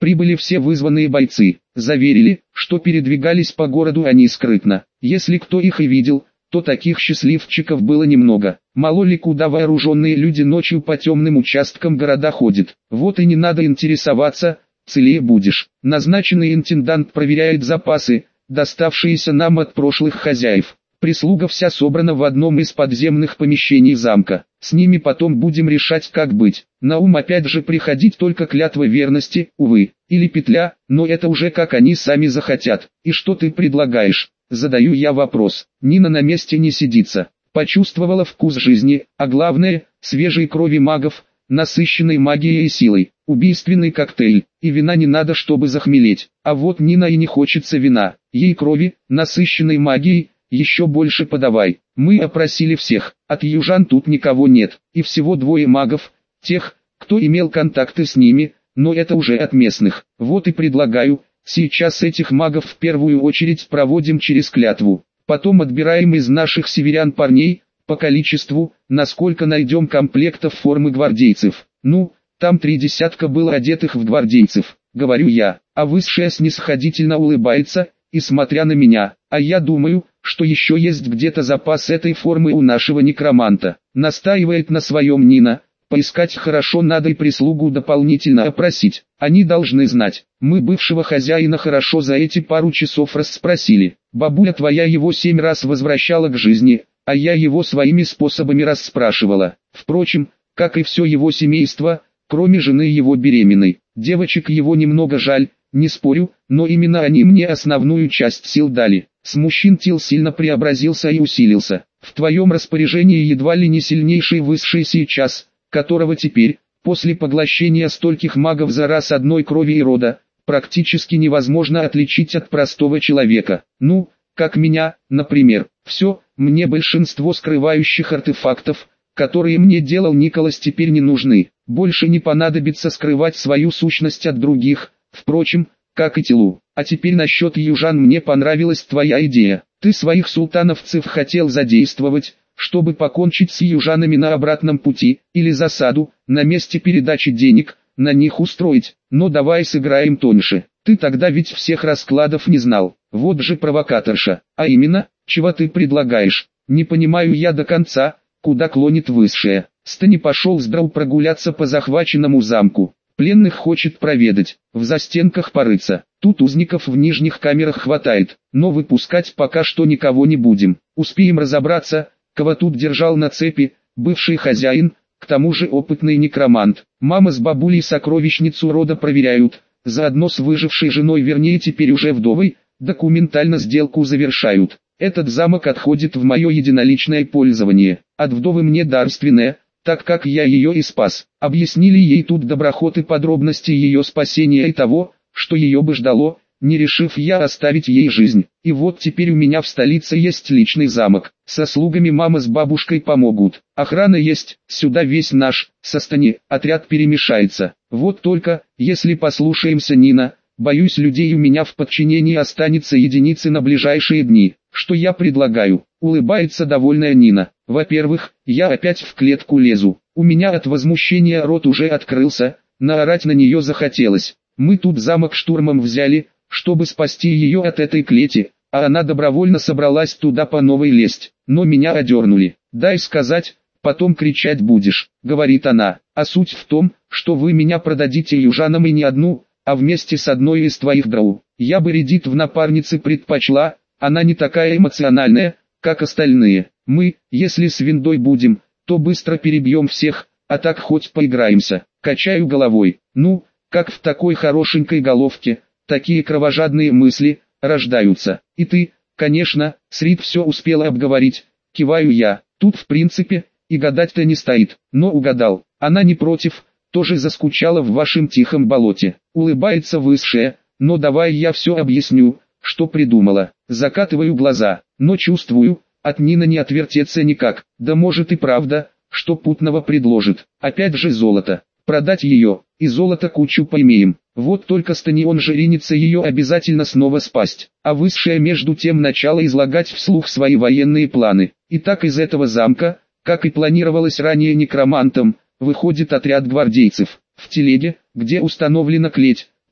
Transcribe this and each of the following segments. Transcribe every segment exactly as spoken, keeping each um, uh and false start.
прибыли все вызванные бойцы. Заверили, что передвигались по городу они скрытно. Если кто их и видел, то таких счастливчиков было немного. Мало ли куда вооруженные люди ночью по темным участкам города ходят. Вот и не надо интересоваться, целее будешь. Назначенный интендант проверяет запасы, доставшиеся нам от прошлых хозяев. Прислуга вся собрана в одном из подземных помещений замка. С ними потом будем решать, как быть. На ум опять же приходить только клятва верности, увы, или петля, но это уже как они сами захотят. И что ты предлагаешь? Задаю я вопрос. Нина на месте не сидится. Почувствовала вкус жизни, а главное, свежей крови магов, насыщенной магией и силой. Убийственный коктейль, и вина не надо, чтобы захмелеть. А вот Нина и не хочется вина. Ей крови, насыщенной магией, еще больше подавай. Мы опросили всех, от южан тут никого нет, и всего двое магов, тех, кто имел контакты с ними, но это уже от местных. Вот и предлагаю, сейчас этих магов в первую очередь проводим через клятву, потом отбираем из наших северян парней, по количеству, насколько найдем комплектов формы гвардейцев. Ну, там три десятка было одетых в гвардейцев, говорю я, а высшая снисходительно улыбается, и смотря на меня, а я думаю, что еще есть где-то запас этой формы у нашего некроманта. Настаивает на своем Нина, поискать хорошо надо и прислугу дополнительно опросить. Они должны знать, мы бывшего хозяина хорошо за эти пару часов расспросили. Бабуля твоя его семь раз возвращала к жизни, а я его своими способами расспрашивала. Впрочем, как и все его семейство, кроме жены его беременной. Девочек его немного жаль, не спорю, но именно они мне основную часть сил дали. С мужчин Тил сильно преобразился и усилился. В твоем распоряжении едва ли не сильнейший высший сейчас, которого теперь, после поглощения стольких магов за раз одной крови и рода, практически невозможно отличить от простого человека. Ну, как меня, например. Все, мне большинство скрывающих артефактов, которые мне делал Николас, теперь не нужны. Больше не понадобится скрывать свою сущность от других, впрочем, как и Тилу. А теперь насчет южан мне понравилась твоя идея. Ты своих султановцев хотел задействовать, чтобы покончить с южанами на обратном пути, или засаду, на месте передачи денег, на них устроить. Но давай сыграем тоньше. Ты тогда ведь всех раскладов не знал. Вот же провокаторша. А именно, чего ты предлагаешь? Не понимаю я до конца, куда клонит высшая. Стани пошел с Драу прогуляться по захваченному замку. Пленных хочет проведать, в застенках порыться. Тут узников в нижних камерах хватает, но выпускать пока что никого не будем. Успеем разобраться, кого тут держал на цепи, бывший хозяин, к тому же опытный некромант. Мама с бабулей сокровищницу рода проверяют, заодно с выжившей женой, вернее теперь уже вдовой, документально сделку завершают. Этот замок отходит в мое единоличное пользование, от вдовы мне дарственное, так как я ее и спас. Объяснили ей тут доброхоты подробности ее спасения и того, что ее бы ждало, не решив я оставить ей жизнь. И вот теперь у меня в столице есть личный замок, со слугами мама с бабушкой помогут. Охрана есть, сюда весь наш, со Стани, отряд перемешается. Вот только, если послушаемся Нина, боюсь, людей у меня в подчинении останется единицы на ближайшие дни. Что я предлагаю? Улыбается довольная Нина. Во-первых, я опять в клетку лезу. У меня от возмущения рот уже открылся, наорать на нее захотелось. Мы тут замок штурмом взяли, чтобы спасти ее от этой клети, а она добровольно собралась туда по новой лезть. Но меня одернули. Дай сказать, потом кричать будешь, говорит она. А суть в том, что вы меня продадите южанам и не одну, а вместе с одной из твоих драу. Я бы Редит в напарнице предпочла, она не такая эмоциональная, как остальные. Мы, если с виндой будем, то быстро перебьем всех, а так хоть поиграемся. Качаю головой. Ну, как в такой хорошенькой головке, такие кровожадные мысли рождаются. И ты, конечно, с Рид все успела обговорить. Киваю я. Тут в принципе, и гадать-то не стоит. Но угадал. Она не против, тоже заскучала в вашем тихом болоте. Улыбается высшая, но давай я все объясню, что придумала. Закатываю глаза, но чувствую, от Нины не отвертеться никак. Да может и правда, что путного предложит. Опять же золото. Продать ее, и золото кучу поимеем. Вот только Стани, он же ринется ее обязательно снова спасть. А высшая между тем начала излагать вслух свои военные планы. И так из этого замка, как и планировалось ранее некромантом, выходит отряд гвардейцев. В телеге, где установлена клеть,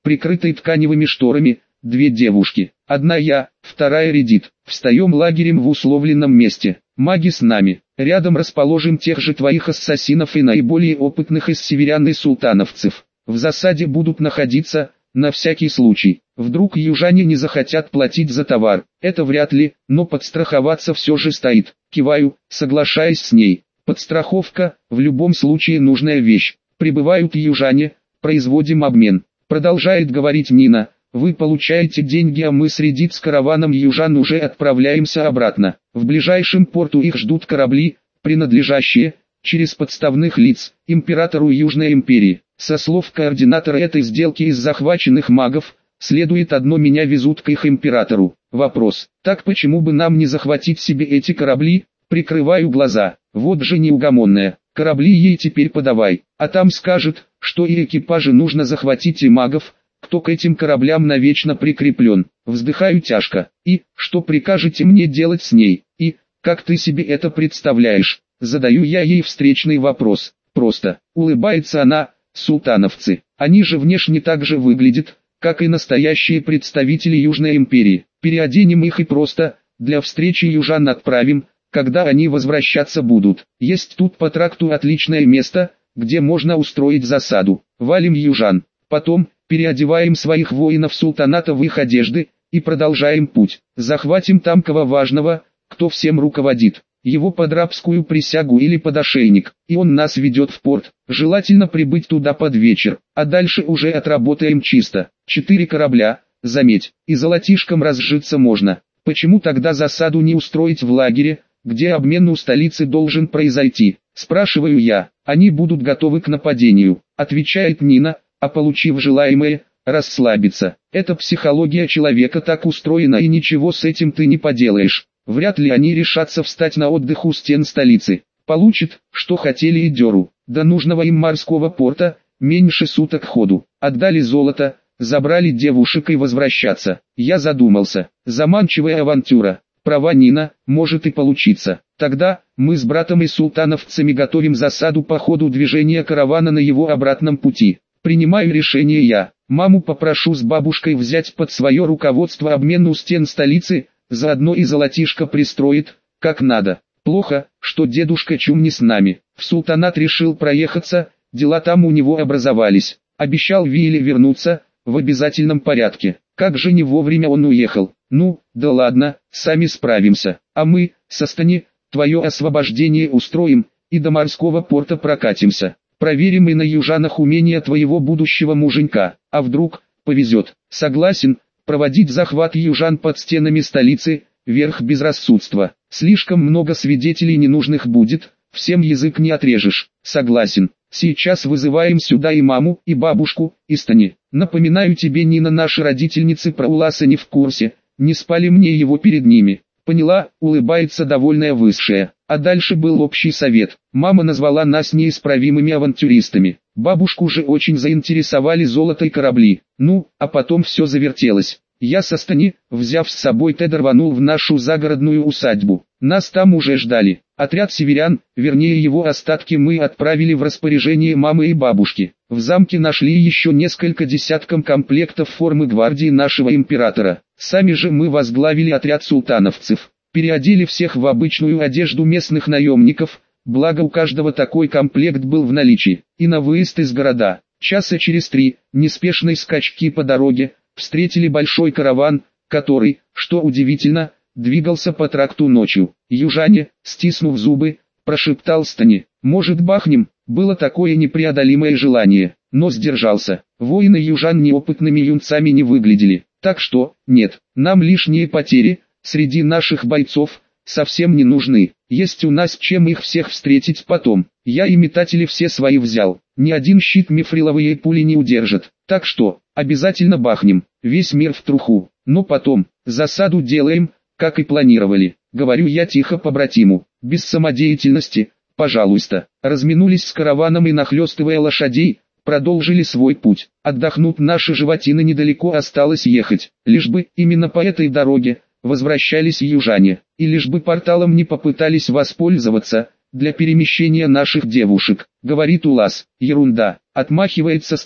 прикрытой тканевыми шторами, две девушки. Одна я, вторая Редит. Встаем лагерем в условленном месте. Маги с нами. Рядом расположим тех же твоих ассасинов и наиболее опытных из северян и султановцев. В засаде будут находиться, на всякий случай. Вдруг южане не захотят платить за товар. Это вряд ли, но подстраховаться все же стоит. Киваю, соглашаясь с ней. Подстраховка, в любом случае нужная вещь. Прибывают южане, производим обмен. Продолжает говорить Нина. Вы получаете деньги, а мы с Редит с караваном южан уже отправляемся обратно. В ближайшем порту их ждут корабли, принадлежащие, через подставных лиц, императору Южной империи. Со слов координатора этой сделки из захваченных магов, следует одно: меня везут к их императору. Вопрос: так почему бы нам не захватить себе эти корабли? Прикрываю глаза. Вот же неугомонная. Корабли ей теперь подавай, а там скажет, что и экипажи нужно захватить, и магов, кто к этим кораблям навечно прикреплен. Вздыхаю тяжко. И, что прикажете мне делать с ней? И, как ты себе это представляешь? Задаю я ей встречный вопрос. Просто. Улыбается она. Султановцы. Они же внешне так же выглядят, как и настоящие представители Южной империи. Переоденем их и просто, для встречи южан отправим, когда они возвращаться будут. Есть тут по тракту отличное место, где можно устроить засаду. Валим южан. Потом, переодеваем своих воинов султаната в их одежды, и продолжаем путь. Захватим там кого важного, кто всем руководит. Его под рабскую присягу или под ошейник, и он нас ведет в порт. Желательно прибыть туда под вечер, а дальше уже отработаем чисто. Четыре корабля, заметь, и золотишком разжиться можно. Почему тогда засаду не устроить в лагере, где обмен у столицы должен произойти? Спрашиваю я. Они будут готовы к нападению, отвечает Нина, а получив желаемое, расслабиться. Это психология человека так устроена, и ничего с этим ты не поделаешь. Вряд ли они решатся встать на отдых у стен столицы. Получат, что хотели, и дёру. До нужного им морского порта, меньше суток ходу. Отдали золото, забрали девушек и возвращаться. Я задумался. Заманчивая авантюра. Права Нина, может и получиться. Тогда, мы с братом и султановцами готовим засаду по ходу движения каравана на его обратном пути. Принимаю решение я. Маму попрошу с бабушкой взять под свое руководство обмен у стен столицы, заодно и золотишко пристроит, как надо. Плохо, что дедушка Чум не с нами. В султанат решил проехаться, дела там у него образовались. Обещал Вииле вернуться, в обязательном порядке. Как же не вовремя он уехал. Ну, да ладно, сами справимся. А мы, со Стани, твое освобождение устроим, и до морского порта прокатимся. Проверим и на южанах умения твоего будущего муженька. А вдруг, повезет. Согласен. Проводить захват южан под стенами столицы – верх безрассудства. Слишком много свидетелей ненужных будет, всем язык не отрежешь. Согласен. Сейчас вызываем сюда и маму, и бабушку, и Стани. Напоминаю тебе, Нина, наши родительницы про Уласа не в курсе, не спали мне его перед ними. Поняла, улыбается довольная высшая. А дальше был общий совет. Мама назвала нас неисправимыми авантюристами. Бабушку же очень заинтересовали золото и корабли. Ну, а потом все завертелось. Я со Стани, взяв с собой Теда, рванул в нашу загородную усадьбу. Нас там уже ждали. Отряд северян, вернее его остатки, мы отправили в распоряжение мамы и бабушки. В замке нашли еще несколько десятков комплектов формы гвардии нашего императора. Сами же мы возглавили отряд султановцев. Переодели всех в обычную одежду местных наемников, благо у каждого такой комплект был в наличии. И на выезд из города, часа через три, неспешной скачки по дороге, встретили большой караван, который, что удивительно, двигался по тракту ночью. Южане, стиснув зубы, прошептал Стани: «Может, бахнем?» Было такое непреодолимое желание, но сдержался. Воины южан неопытными юнцами не выглядели, так что, нет, нам лишние потери, среди наших бойцов, совсем не нужны. Есть у нас чем их всех встретить потом. Я и метатели все свои взял. Ни один щит мифриловые пули не удержит. Так что, обязательно бахнем. Весь мир в труху. Но потом, засаду делаем, как и планировали. Говорю я тихо побратиму. Без самодеятельности, пожалуйста. Разминулись с караваном и, нахлестывая лошадей, продолжили свой путь. Отдохнут наши животины, недалеко осталось ехать. Лишь бы именно по этой дороге возвращались южане, и лишь бы порталом не попытались воспользоваться для перемещения наших девушек. Говорит Улас: ерунда, отмахивается Стани.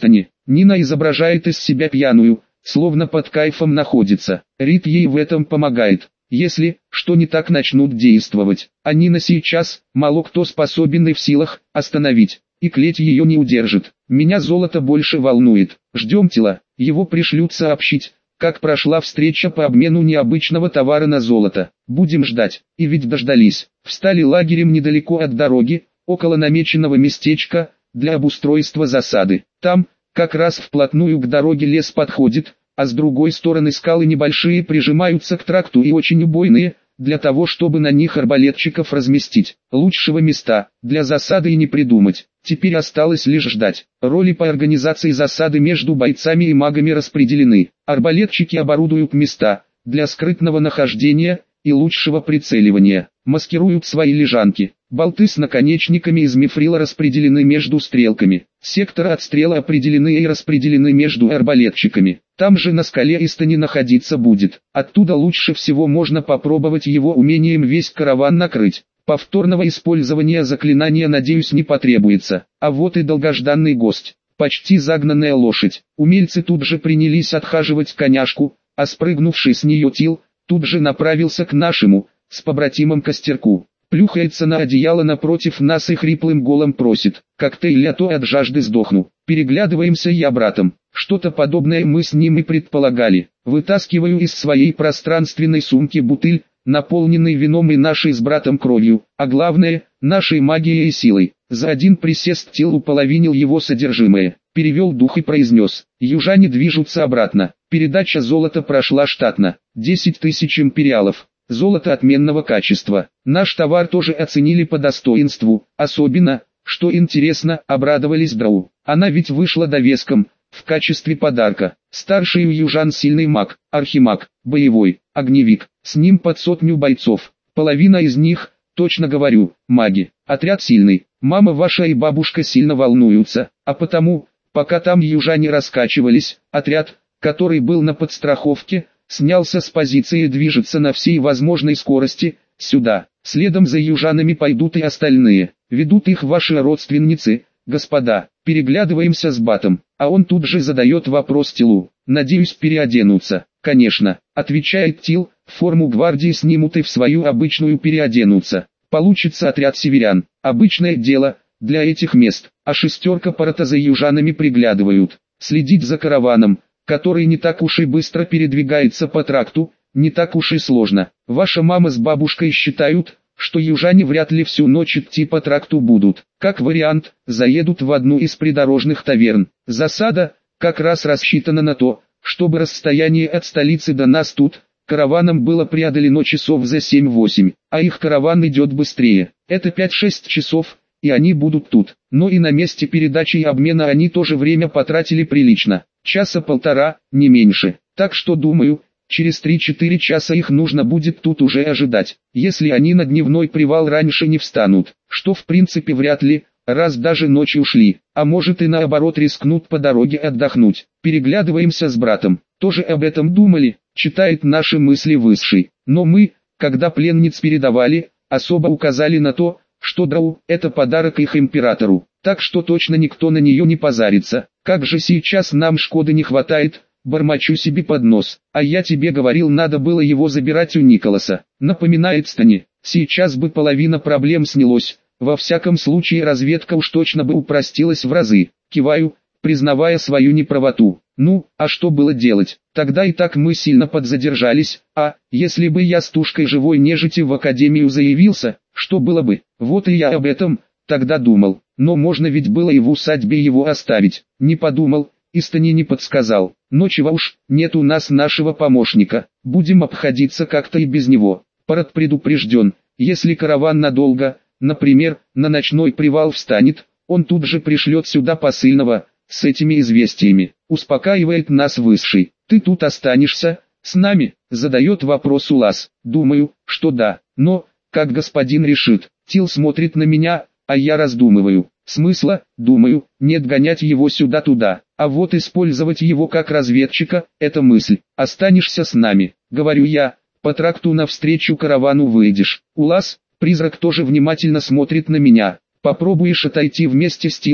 Нина изображает из себя пьяную, словно под кайфом находится. Рит ей в этом помогает. Если что не так, начнут действовать. А Нина сейчас, мало кто способен и в силах, остановить. И клеть ее не удержит. Меня золото больше волнует. Ждем тела. Его пришлют сообщить, как прошла встреча по обмену необычного товара на золото. Будем ждать. И ведь дождались. Встали лагерем недалеко от дороги, около намеченного местечка, для обустройства засады. Там, как раз вплотную к дороге лес подходит, а с другой стороны скалы небольшие прижимаются к тракту и очень убойные, для того чтобы на них арбалетчиков разместить. Лучшего места для засады и не придумать. Теперь осталось лишь ждать. Роли по организации засады между бойцами и магами распределены. Арбалетчики оборудуют места для скрытного нахождения и лучшего прицеливания. Маскируют свои лежанки. Болты с наконечниками из мифрила распределены между стрелками. Секторы отстрела определены и распределены между арбалетчиками. Там же на скале Истани находиться будет. Оттуда лучше всего можно попробовать его умением весь караван накрыть. Повторного использования заклинания, надеюсь, не потребуется. А вот и долгожданный гость. Почти загнанная лошадь. Умельцы тут же принялись отхаживать коняшку, а спрыгнувший с нее Тил тут же направился к нашему, с побратимом костерку. Плюхается на одеяло напротив нас и хриплым голом просит: «Коктейль, а то от жажды сдохну». Переглядываемся я братом. Что-то подобное мы с ним и предполагали. Вытаскиваю из своей пространственной сумки бутыль, наполненный вином и нашей с братом кровью, а главное, нашей магией и силой. За один присест Тил уполовинил его содержимое, перевел дух и произнес: «Южане движутся обратно». Передача золота прошла штатно. десять тысяч империалов. Золото отменного качества. Наш товар тоже оценили по достоинству, особенно, что интересно, обрадовались Драу. Она ведь вышла довеском, в качестве подарка. Старший у южан сильный маг, архимаг, боевой, огневик, с ним под сотню бойцов. Половина из них, точно говорю, маги. Отряд сильный, мама ваша и бабушка сильно волнуются, а потому, пока там южане раскачивались, отряд, который был на подстраховке, снялся с позиции и движется на всей возможной скорости, сюда. Следом за южанами пойдут и остальные. Ведут их ваши родственницы, господа. Переглядываемся с батом, а он тут же задает вопрос Тилу. Надеюсь, переоденутся. Конечно, отвечает Тил, форму гвардии снимут и в свою обычную переоденутся. Получится отряд северян. Обычное дело, для этих мест. А шестерка парата за южанами приглядывают. Следить за караваном, который не так уж и быстро передвигается по тракту, не так уж и сложно. Ваша мама с бабушкой считают, что южане вряд ли всю ночь идти по тракту будут. Как вариант, заедут в одну из придорожных таверн. Засада, как раз рассчитана на то, чтобы расстояние от столицы до нас тут, караваном было преодолено часов за семь-восемь, а их караван идет быстрее. Это пять-шесть часов, и они будут тут. Но и на месте передачи и обмена они тоже время потратили прилично. Часа полтора, не меньше. Так что думаю, через три-четыре часа их нужно будет тут уже ожидать, если они на дневной привал раньше не встанут, что в принципе вряд ли, раз даже ночью ушли, а может и наоборот рискнут по дороге отдохнуть. Переглядываемся с братом, тоже об этом думали, читает наши мысли Высший. Но мы, когда пленниц передавали, особо указали на то, что Драу – это подарок их императору, так что точно никто на нее не позарится. Как же сейчас нам Шкоды не хватает, бормочу себе под нос. А я тебе говорил, надо было его забирать у Николаса. Напоминает Стани, сейчас бы половина проблем снялось, во всяком случае разведка уж точно бы упростилась в разы. Киваю, признавая свою неправоту. Ну, а что было делать? Тогда и так мы сильно подзадержались, а, если бы я с тушкой живой нежити в академию заявился, что было бы? Вот и я об этом тогда думал, но можно ведь было и в усадьбе его оставить. Не подумал, и Стани не подсказал. Но чего уж, нет у нас нашего помощника, будем обходиться как-то и без него. Парад предупрежден, если караван надолго, например, на ночной привал встанет, он тут же пришлет сюда посыльного, с этими известиями. Успокаивает нас Высший. Ты тут останешься, с нами? Задает вопрос Улас. Думаю, что да, но, как господин решит. Тил смотрит на меня, а я раздумываю. Смысла, думаю, нет гонять его сюда-туда, а вот использовать его как разведчика, это мысль. Останешься с нами, говорю я, по тракту навстречу каравану выйдешь. Улас, призрак, тоже внимательно смотрит на меня. Попробуешь отойти вместе с Тилом,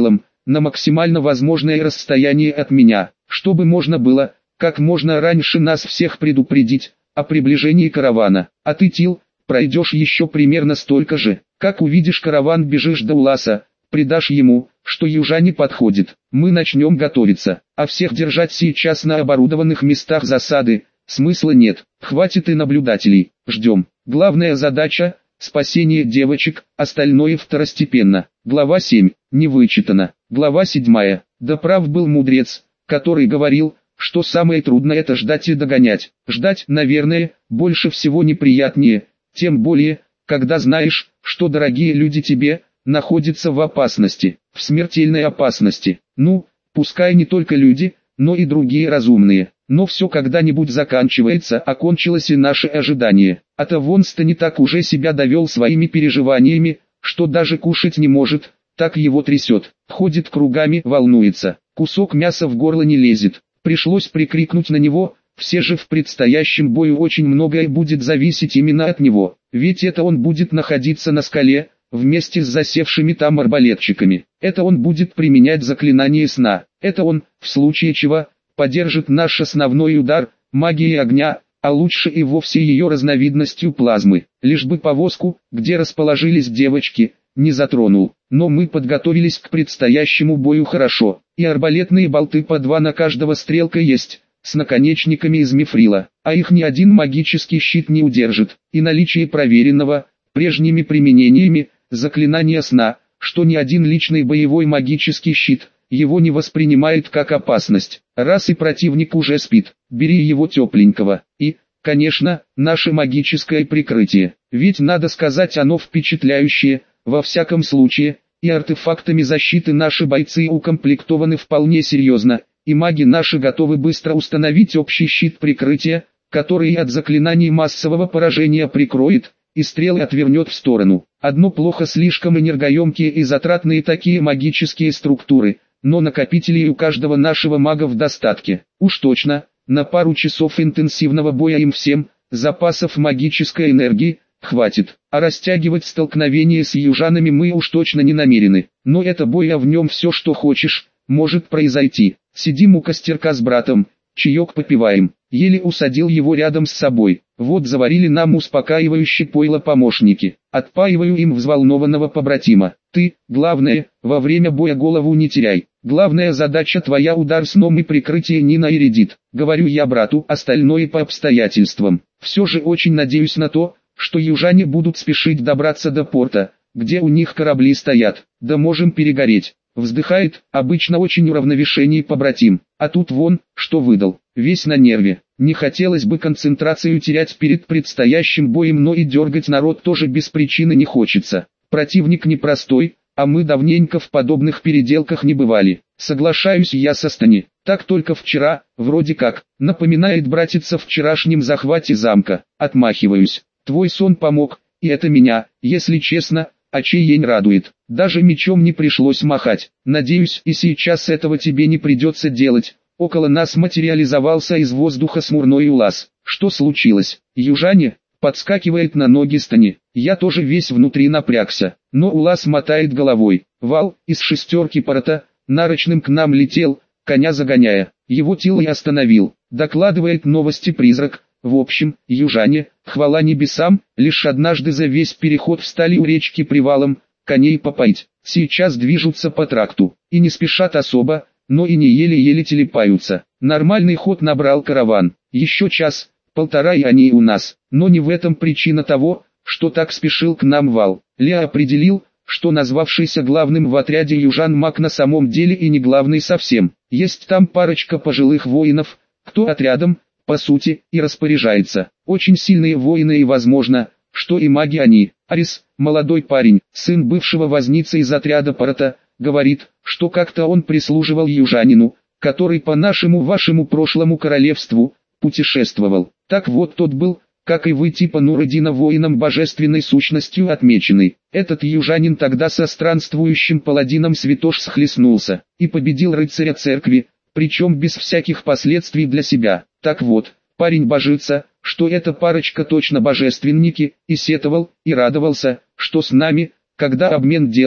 на максимально возможное расстояние от меня, чтобы можно было, как можно раньше нас всех предупредить о приближении каравана. А ты, Тил, пройдешь еще примерно столько же. Как увидишь караван, бежишь до Уласа, придашь ему, что южане подходит. Мы начнем готовиться, а всех держать сейчас на оборудованных местах засады смысла нет. Хватит и наблюдателей, ждем. Главная задача – спасение девочек, остальное второстепенно. Глава семь. Не вычитано. Глава седьмая. Да прав был мудрец, который говорил, что самое трудное – это ждать и догонять. Ждать, наверное, больше всего неприятнее, тем более, когда знаешь, что дорогие люди тебе находятся в опасности, в смертельной опасности. Ну, пускай не только люди, но и другие разумные. Но все когда-нибудь заканчивается, а кончилось и наше ожидание. А-то Вонстон не так уже себя довел своими переживаниями, что даже кушать не может, так его трясет. Ходит кругами, волнуется, кусок мяса в горло не лезет. Пришлось прикрикнуть на него, все же в предстоящем бою очень многое будет зависеть именно от него. Ведь это он будет находиться на скале, вместе с засевшими там арбалетчиками. Это он будет применять заклинание сна. Это он, в случае чего, поддержит наш основной удар, магией огня, а лучше и вовсе ее разновидностью плазмы. Лишь бы повозку, где расположились девочки, не затронул. Но мы подготовились к предстоящему бою хорошо. И арбалетные болты по два на каждого стрелка есть, с наконечниками из мифрила. А их ни один магический щит не удержит. И наличие проверенного, прежними применениями, заклинания сна, что ни один личный боевой магический щит его не воспринимает как опасность. Раз и противник уже спит, бери его тепленького. И, конечно, наше магическое прикрытие. Ведь надо сказать, оно впечатляющее, во всяком случае, и артефактами защиты наши бойцы укомплектованы вполне серьезно, и маги наши готовы быстро установить общий щит прикрытия, который и от заклинаний массового поражения прикроет, и стрелы отвернет в сторону. Одно плохо, слишком энергоемкие и затратные такие магические структуры, но накопителей у каждого нашего мага в достатке. Уж точно, на пару часов интенсивного боя им всем, запасов магической энергии, хватит. А растягивать столкновение с южанами мы уж точно не намерены. Но это бой, а в нем все, что хочешь, может произойти. Сидим у костерка с братом, чаек попиваем. Еле усадил его рядом с собой. Вот заварили нам успокаивающее пойло помощники. Отпаиваю им взволнованного побратима. Ты, главное, во время боя голову не теряй. Главная задача твоя — удар сном и прикрытие Нина и Редит. Говорю я брату, остальное по обстоятельствам. Все же очень надеюсь на то, что южане будут спешить добраться до порта, где у них корабли стоят. Да можем перегореть. Вздыхает, обычно очень уравновешенный побратим. А тут вон, что выдал. Весь на нерве. Не хотелось бы концентрацию терять перед предстоящим боем, но и дергать народ тоже без причины не хочется. Противник непростой, а мы давненько в подобных переделках не бывали. Соглашаюсь я со Стани. Так только вчера, вроде как, напоминает братец о вчерашнем захвате замка. Отмахиваюсь. Твой сон помог, и это меня, если честно, очеянь радует. Даже мечом не пришлось махать. Надеюсь, и сейчас этого тебе не придется делать. Около нас материализовался из воздуха смурной Улас. Что случилось? Южане? Подскакивает на ноги Стани. Я тоже весь внутри напрягся. Но Улас мотает головой. Вал, из шестерки порта, нарочным к нам летел, коня загоняя. Его Тил и остановил. Докладывает новости призрак. В общем, южане, хвала небесам, лишь однажды за весь переход встали у речки привалом, коней попоить. Сейчас движутся по тракту. И не спешат особо, но и не еле-еле телепаются. Нормальный ход набрал караван. Еще час, полтора и они у нас. Но не в этом причина того, что так спешил к нам Вал. Лео определил, что назвавшийся главным в отряде южан маг на самом деле и не главный совсем. Есть там парочка пожилых воинов, кто отрядом, по сути, и распоряжается. Очень сильные воины и возможно, что и маги они. Арис, молодой парень, сын бывшего возницы из отряда Парата, говорит, что как-то он прислуживал южанину, который по нашему вашему прошлому королевству путешествовал. Так вот тот был, как и вы типа Нурадина, воином божественной сущностью отмеченный. Этот южанин тогда со странствующим паладином Святош схлестнулся и победил рыцаря церкви, причем без всяких последствий для себя. Так вот, парень божится, что эта парочка точно божественники, и сетовал, и радовался, что с нами, когда обмен делали,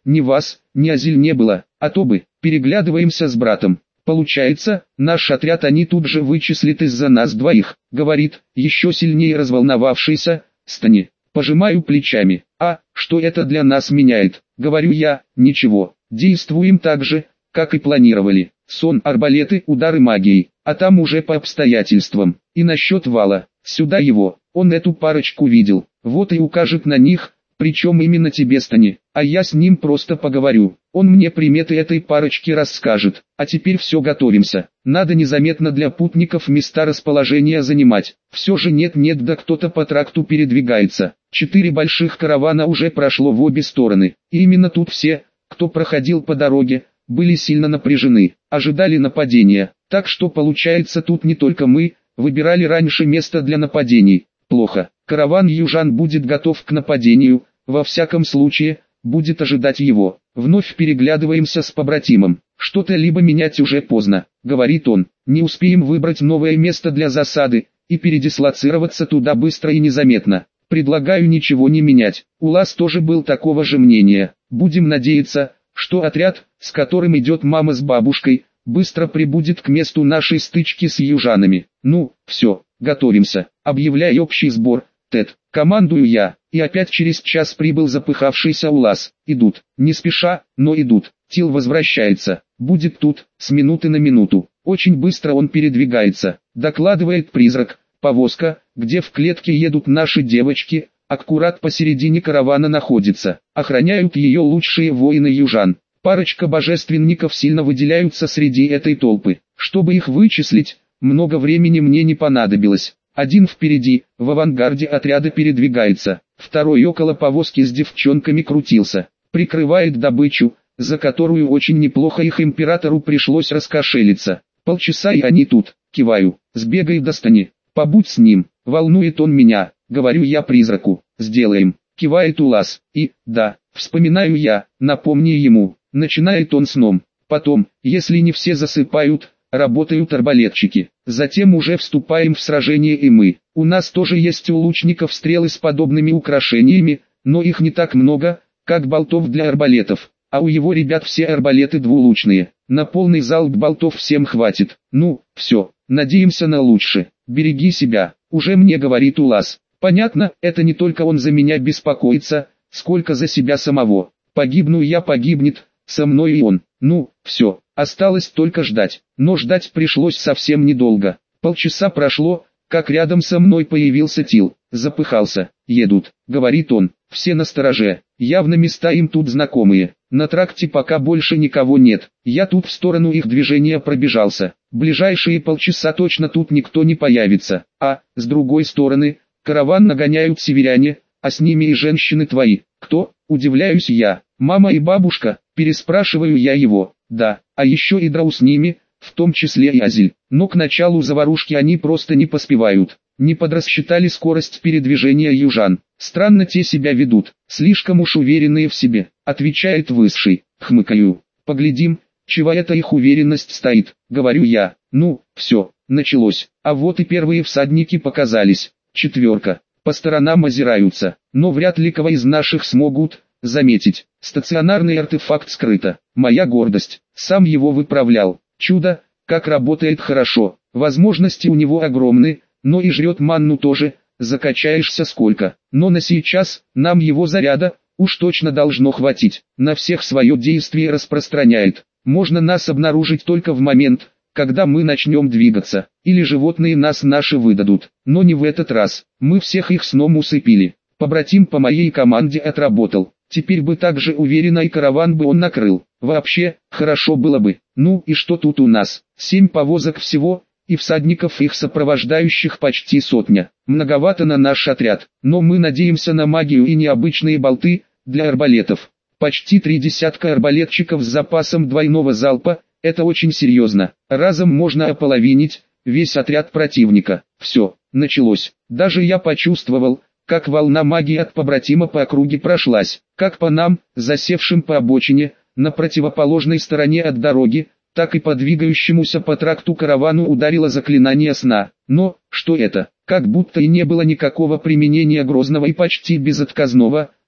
ни вас, ни Азиль не было, а то бы, переглядываемся с братом. Получается, наш отряд они тут же вычислят из-за нас двоих, говорит, еще сильнее разволновавшийся, Стани. Пожимаю плечами. А, что это для нас меняет? Говорю я, ничего, действуем так же, как и планировали. Сон, арбалеты, удары магией, а там уже по обстоятельствам. И насчет вала, сюда его, он эту парочку видел, вот и укажет на них, причем именно тебе, Стани, а я с ним просто поговорю. Он мне приметы этой парочки расскажет. А теперь все, готовимся. Надо незаметно для путников места расположения занимать. Все же нет-нет, да кто-то по тракту передвигается. Четыре больших каравана уже прошло в обе стороны. И именно тут все, кто проходил по дороге, были сильно напряжены, ожидали нападения. Так что получается, тут не только мы выбирали раньше место для нападений. Плохо. Караван южан будет готов к нападению, во всяком случае, будет ожидать его. Вновь переглядываемся с побратимом. Что-то либо менять уже поздно, говорит он. Не успеем выбрать новое место для засады и передислоцироваться туда быстро и незаметно. Предлагаю ничего не менять. Улас тоже был такого же мнения. Будем надеяться, что отряд, с которым идет мама с бабушкой, быстро прибудет к месту нашей стычки с южанами. Ну, все, готовимся. Объявляй общий сбор, Тед. Командую я. И опять через час прибыл запыхавшийся Улас. Идут, не спеша, но идут. Тил возвращается, будет тут, с минуты на минуту. Очень быстро он передвигается, докладывает призрак. Повозка, где в клетке едут наши девочки, аккурат посередине каравана находится. Охраняют ее лучшие воины южан. Парочка божественников сильно выделяются среди этой толпы. Чтобы их вычислить, много времени мне не понадобилось. Один впереди, в авангарде отряда передвигается, второй около повозки с девчонками крутился, прикрывает добычу, за которую очень неплохо их императору пришлось раскошелиться. Полчаса и они тут, киваю, сбегай до Стани, побудь с ним, волнует он меня, говорю я призраку, сделаем, кивает Улас, и, да, вспоминаю я, напомни ему, начинает он сном, потом, если не все засыпают, работают арбалетчики. Затем уже вступаем в сражение и мы. У нас тоже есть у лучников стрелы с подобными украшениями, но их не так много, как болтов для арбалетов. А у его ребят все арбалеты двулучные. На полный залп болтов всем хватит. Ну, все, надеемся на лучшее. Береги себя, уже мне говорит Улас. Понятно, это не только он за меня беспокоится, сколько за себя самого. Погибну я, погибнет, со мной и он. Ну, все, осталось только ждать. Но ждать пришлось совсем недолго. Полчаса прошло, как рядом со мной появился Тил. Запыхался. Едут, говорит он, все настороже. Явно места им тут знакомые. На тракте пока больше никого нет. Я тут в сторону их движения пробежался. Ближайшие полчаса точно тут никто не появится. А, с другой стороны, караван нагоняют северяне, а с ними и женщины твои. Кто? Удивляюсь я. Мама и бабушка? Переспрашиваю я его. Да, а еще и Драу с ними, в том числе и Азиль. Но к началу заварушки они просто не поспевают. Не подрасчитали скорость передвижения южан. Странно те себя ведут, слишком уж уверенные в себе, отвечает Высший. Хмыкаю. Поглядим, чего это их уверенность стоит, говорю я. Ну, все, началось. А вот и первые всадники показались. Четверка. По сторонам озираются, но вряд ли кого из наших смогут заметить. Стационарный артефакт скрыто. Моя гордость. Сам его выправлял. Чудо, как работает хорошо. Возможности у него огромны, но и жрет манну тоже. Закачаешься сколько. Но на сейчас, нам его заряда, уж точно должно хватить. На всех свое действие распространяет. Можно нас обнаружить только в момент, когда мы начнем двигаться. Или животные нас наши выдадут. Но не в этот раз. Мы всех их сном усыпили. Побратим по моей команде отработал. Теперь бы так же уверенно и караван бы он накрыл. Вообще, хорошо было бы. Ну и что тут у нас? Семь повозок всего, и всадников их сопровождающих почти сотня. Многовато на наш отряд, но мы надеемся на магию и необычные болты для арбалетов. Почти три десятка арбалетчиков с запасом двойного залпа, это очень серьезно. Разом можно ополовинить весь отряд противника. Все, началось. Даже я почувствовал, как волна магии от побратима по округе прошлась, как по нам, засевшим по обочине, на противоположной стороне от дороги, так и по двигающемуся по тракту каравану ударило заклинание сна. Но, что это? Как будто и не было никакого применения грозного и почти безотказного,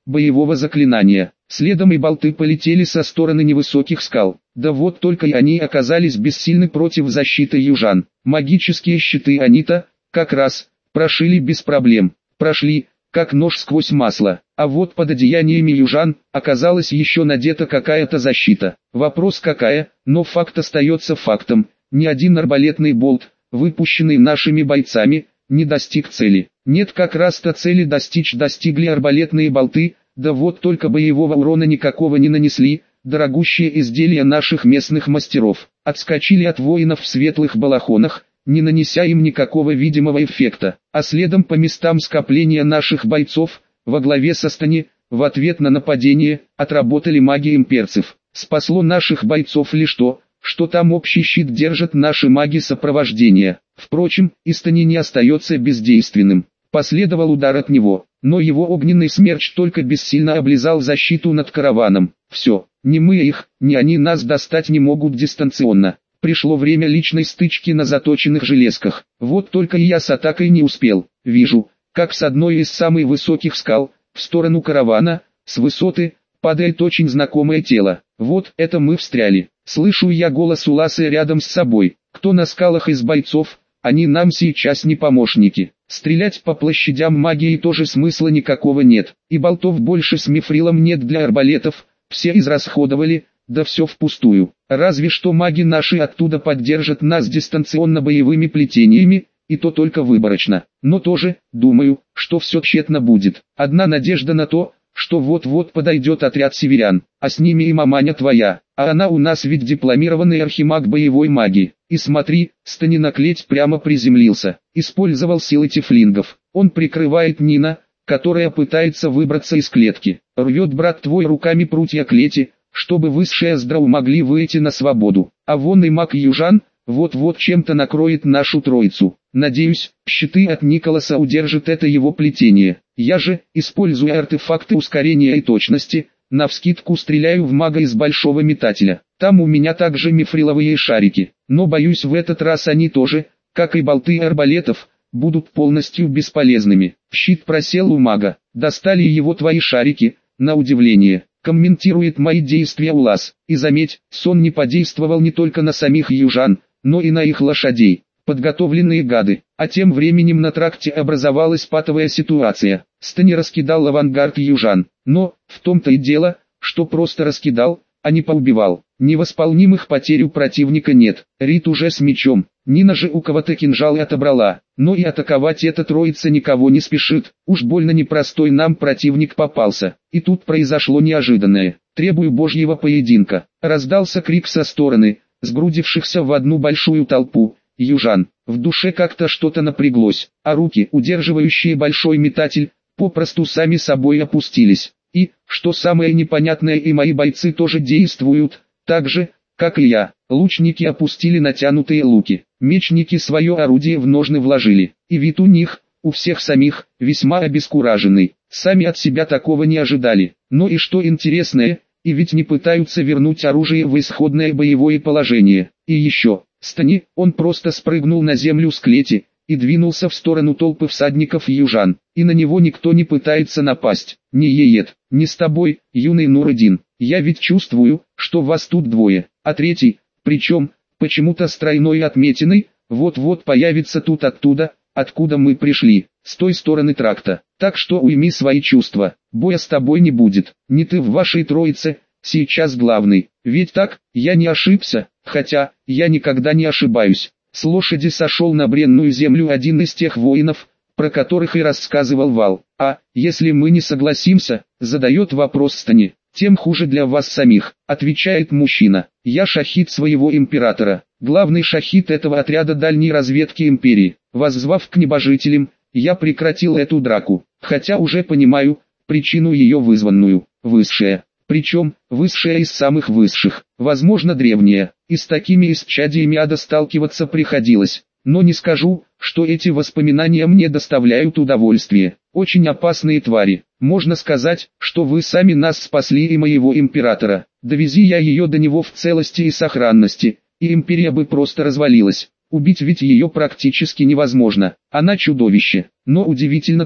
боевого заклинания. Следом и болты полетели со стороны невысоких скал. Да вот только и они оказались бессильны против защиты южан. Магические щиты они-то, как раз, прошили без проблем. Прошли, как нож сквозь масло. А вот под одеяниями южан, оказалась еще надета какая-то защита. Вопрос какая, но факт остается фактом. Ни один арбалетный болт, выпущенный нашими бойцами, не достиг цели. Нет, как раз-то цели достичь достигли арбалетные болты, да вот только боевого урона никакого не нанесли. Дорогущие изделия наших местных мастеров отскочили от воинов в светлых балахонах, не нанеся им никакого видимого эффекта, а следом по местам скопления наших бойцов, во главе со Стани, в ответ на нападение, отработали маги имперцев. Спасло наших бойцов лишь то, что там общий щит держат наши маги сопровождения. Впрочем, и Стани не остается бездейственным. Последовал удар от него, но его огненный смерч только бессильно облизал защиту над караваном. Все, ни мы их, ни они нас достать не могут дистанционно. Пришло время личной стычки на заточенных железках. Вот только и я с атакой не успел. Вижу, как с одной из самых высоких скал, в сторону каравана, с высоты, падает очень знакомое тело. Вот это мы встряли. Слышу я голос Уласы рядом с собой. Кто на скалах из бойцов, они нам сейчас не помощники. Стрелять по площадям магии тоже смысла никакого нет. И болтов больше с мифрилом нет для арбалетов. Все израсходовали, да все впустую. Разве что маги наши оттуда поддержат нас дистанционно боевыми плетениями, и то только выборочно. Но тоже, думаю, что все тщетно будет. Одна надежда на то, что вот-вот подойдет отряд северян, а с ними и маманя твоя, а она у нас ведь дипломированный архимаг боевой магии. И смотри, Стани на клеть прямо приземлился, использовал силы тифлингов. Он прикрывает Нина, которая пытается выбраться из клетки. Рвет брат твой руками прутья клети, чтобы высшие здрав могли выйти на свободу. А вон и маг южан, вот-вот чем-то накроет нашу троицу. Надеюсь, щиты от Николаса удержат это его плетение. Я же, используя артефакты ускорения и точности, навскидку стреляю в мага из большого метателя. Там у меня также мифриловые шарики, но боюсь, в этот раз они тоже, как и болты арбалетов, будут полностью бесполезными. Щит просел у мага, достали его твои шарики, на удивление. Комментирует мои действия Улас. И заметь, сон не подействовал не только на самих южан, но и на их лошадей. Подготовленные гады. А тем временем на тракте образовалась патовая ситуация. Стани раскидал авангард южан. Но, в том-то и дело, что просто раскидал, а не поубивал. Невосполнимых потерь у противника нет. Рит уже с мечом. Нина же у кого-то кинжал отобрала. Но и атаковать эта троица никого не спешит. Уж больно непростой нам противник попался. И тут произошло неожиданное. Требую божьего поединка. Раздался крик со стороны, сгрудившихся в одну большую толпу южан. В душе как-то что-то напряглось, а руки, удерживающие большой метатель, попросту сами собой опустились. И, что самое непонятное, и мои бойцы тоже действуют, так же, как и я. Лучники опустили натянутые луки, мечники свое орудие в ножны вложили, и вид у них, у всех самих, весьма обескураженный. Сами от себя такого не ожидали. Но и что интересное, и ведь не пытаются вернуть оружие в исходное боевое положение. И еще, Стани, он просто спрыгнул на землю с клети, и двинулся в сторону толпы всадников южан, и на него никто не пытается напасть, ни Еет, ни с тобой, юный Нур-Эдин. Я ведь чувствую, что вас тут двое, а третий, причем, почему-то с тройной отметиной, вот-вот появится тут оттуда, откуда мы пришли, с той стороны тракта. Так что уйми свои чувства, боя с тобой не будет, не ты в вашей троице, сейчас главный, ведь так, я не ошибся, хотя, я никогда не ошибаюсь. С лошади сошел на бренную землю один из тех воинов, про которых и рассказывал Вал. А, если мы не согласимся, задает вопрос Стани. Тем хуже для вас самих, отвечает мужчина. Я шахид своего императора, главный шахид этого отряда дальней разведки империи. Воззвав к небожителям, я прекратил эту драку, хотя уже понимаю, причину ее вызванную, высшая. Причем, высшая из самых высших, возможно древняя, и с такими исчадиями ада сталкиваться приходилось. Но не скажу, что эти воспоминания мне доставляют удовольствие. Очень опасные твари. Можно сказать, что вы сами нас спасли и моего императора. Довези я ее до него в целости и сохранности, и империя бы просто развалилась. Убить ведь ее практически невозможно. Она чудовище. Но удивительно то,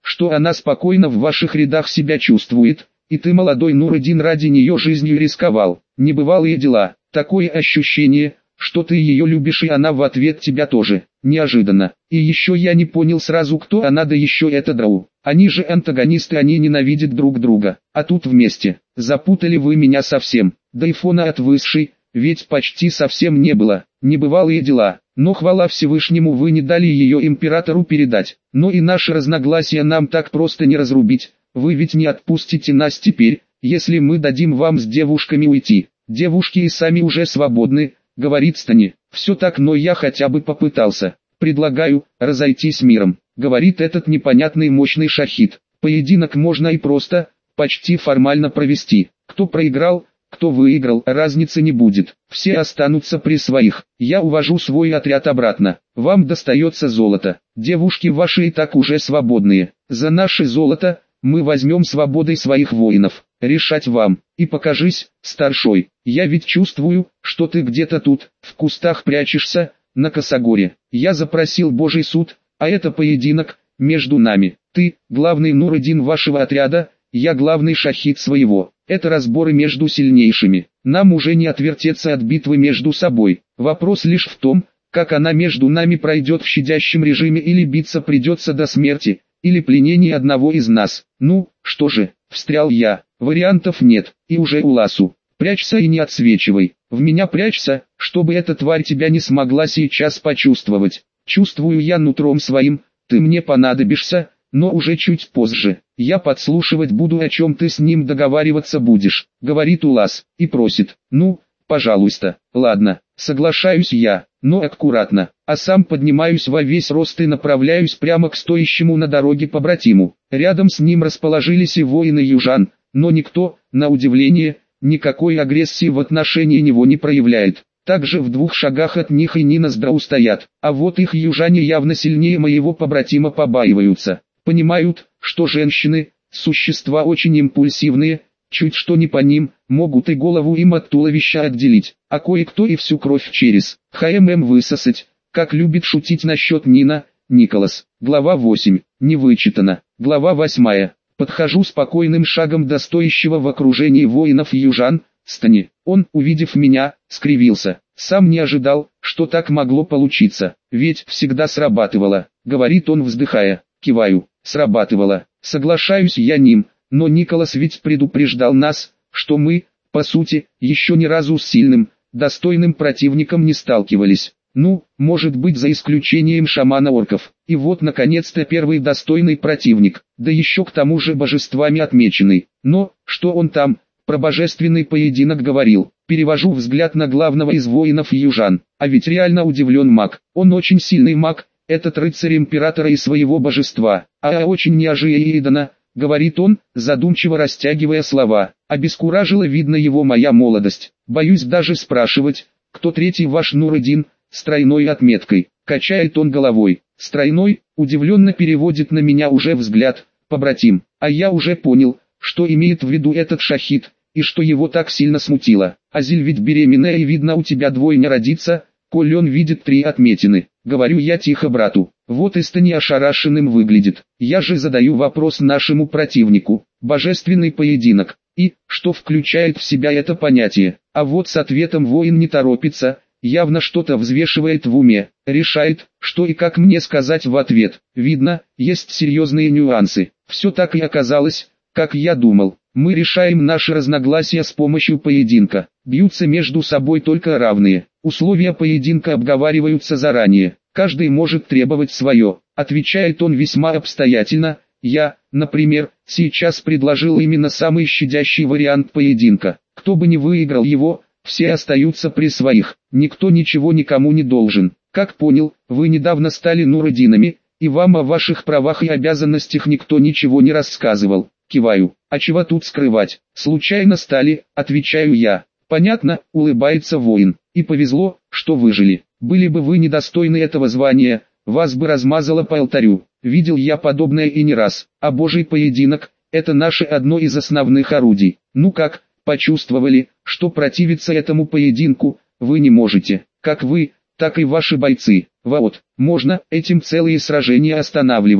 что она спокойно в ваших рядах себя чувствует, и ты, молодой Нур-эдин, ради нее жизнью рисковал. Небывалые дела, такое ощущение, что ты ее любишь и она в ответ тебя тоже. Неожиданно. И еще я не понял сразу, кто она, да еще это Драу. Они же антагонисты, они ненавидят друг друга. А тут вместе. Запутали вы меня совсем. Да и фона от высшей, ведь почти совсем не было. Небывалые дела. Но хвала Всевышнему, вы не дали ее императору передать. Но и наши разногласия нам так просто не разрубить. Вы ведь не отпустите нас теперь, если мы дадим вам с девушками уйти. Девушки и сами уже свободны, говорит Стани. Все так, но я хотя бы попытался. Предлагаю разойтись миром, говорит этот непонятный мощный шахид. Поединок можно и просто, почти формально провести. Кто проиграл, кто выиграл, разницы не будет. Все останутся при своих. Я увожу свой отряд обратно. Вам достается золото. Девушки ваши и так уже свободные. За наше золото мы возьмем свободой своих воинов. Решать вам. И покажись, старшой. Я ведь чувствую, что ты где-то тут, в кустах прячешься, на косогоре. Я запросил Божий суд, а это поединок между нами. Ты, главный Нур-эдин вашего отряда, я главный шахид своего. Это разборы между сильнейшими. Нам уже не отвертеться от битвы между собой. Вопрос лишь в том, как она между нами пройдет в щадящем режиме, или биться придется до смерти, или пленение одного из нас. Ну, что же, встрял я. Вариантов нет, и уже Уласу. Прячься и не отсвечивай. В меня прячься, чтобы эта тварь тебя не смогла сейчас почувствовать. Чувствую я нутром своим, ты мне понадобишься, но уже чуть позже. Я подслушивать буду, о чем ты с ним договариваться будешь, говорит Улас, и просит. Ну, пожалуйста. Ладно, соглашаюсь я, но аккуратно, а сам поднимаюсь во весь рост и направляюсь прямо к стоящему на дороге побратиму. Рядом с ним расположились и воины южан, но никто, на удивление, никакой агрессии в отношении него не проявляет. Также в двух шагах от них и Нина с Драу стоят, а вот их южане явно сильнее моего побратима побаиваются. Понимают, что женщины – существа очень импульсивные, чуть что не по ним, могут и голову им от туловища отделить, а кое-кто и всю кровь через ХММ высосать, как любит шутить насчет Нина, Николас. Глава восемь. Не вычитано. Глава восьмая. Подхожу спокойным шагом до стоящего в окружении воинов южан, Стани. Он, увидев меня, скривился. Сам не ожидал, что так могло получиться, ведь всегда срабатывало, говорит он, вздыхая. Киваю. Срабатывало. Соглашаюсь я ним, но Николас ведь предупреждал нас, что мы, по сути, еще ни разу с сильным, достойным противником не сталкивались. Ну, может быть, за исключением шамана орков. И вот наконец-то первый достойный противник, да еще к тому же божествами отмеченный. Но, что он там, про божественный поединок говорил. Перевожу взгляд на главного из воинов южан, а ведь реально удивлен маг. Он очень сильный маг, этот рыцарь императора и своего божества, а очень неожиданно, говорит он, задумчиво растягивая слова. Обескуражила, видно, его моя молодость. Боюсь даже спрашивать, кто третий ваш Нур-эдин, с тройной отметкой. Качает он головой. С тройной, удивленно переводит на меня уже взгляд, побратим. А я уже понял, что имеет в виду этот шахид, и что его так сильно смутило. Азиль ведь беременная, и видно, у тебя двойня родится, коль он видит три отметины. Говорю я тихо брату. Вот и Стани ошарашенным выглядит. Я же задаю вопрос нашему противнику. Божественный поединок. И, что включает в себя это понятие. А вот с ответом воин не торопится, явно что-то взвешивает в уме. Решает, что и как мне сказать в ответ. Видно, есть серьезные нюансы. Все так и оказалось, как я думал. Мы решаем наши разногласия с помощью поединка. Бьются между собой только равные. Условия поединка обговариваются заранее. Каждый может требовать свое. Отвечает он весьма обстоятельно. Я, например, сейчас предложил именно самый щадящий вариант поединка. Кто бы ни выиграл его, все остаются при своих. Никто ничего никому не должен. Как понял, вы недавно стали Нур-эдинами, и вам о ваших правах и обязанностях никто ничего не рассказывал. Киваю. А чего тут скрывать? Случайно стали, отвечаю я. Понятно, улыбается воин. И повезло, что выжили. Были бы вы недостойны этого звания, вас бы размазало по алтарю. Видел я подобное и не раз. А Божий поединок – это наше одно из основных орудий. Ну как, почувствовали, что противиться этому поединку вы не можете. Как вы, так и ваши бойцы. Вот, можно этим целые сражения останавливать.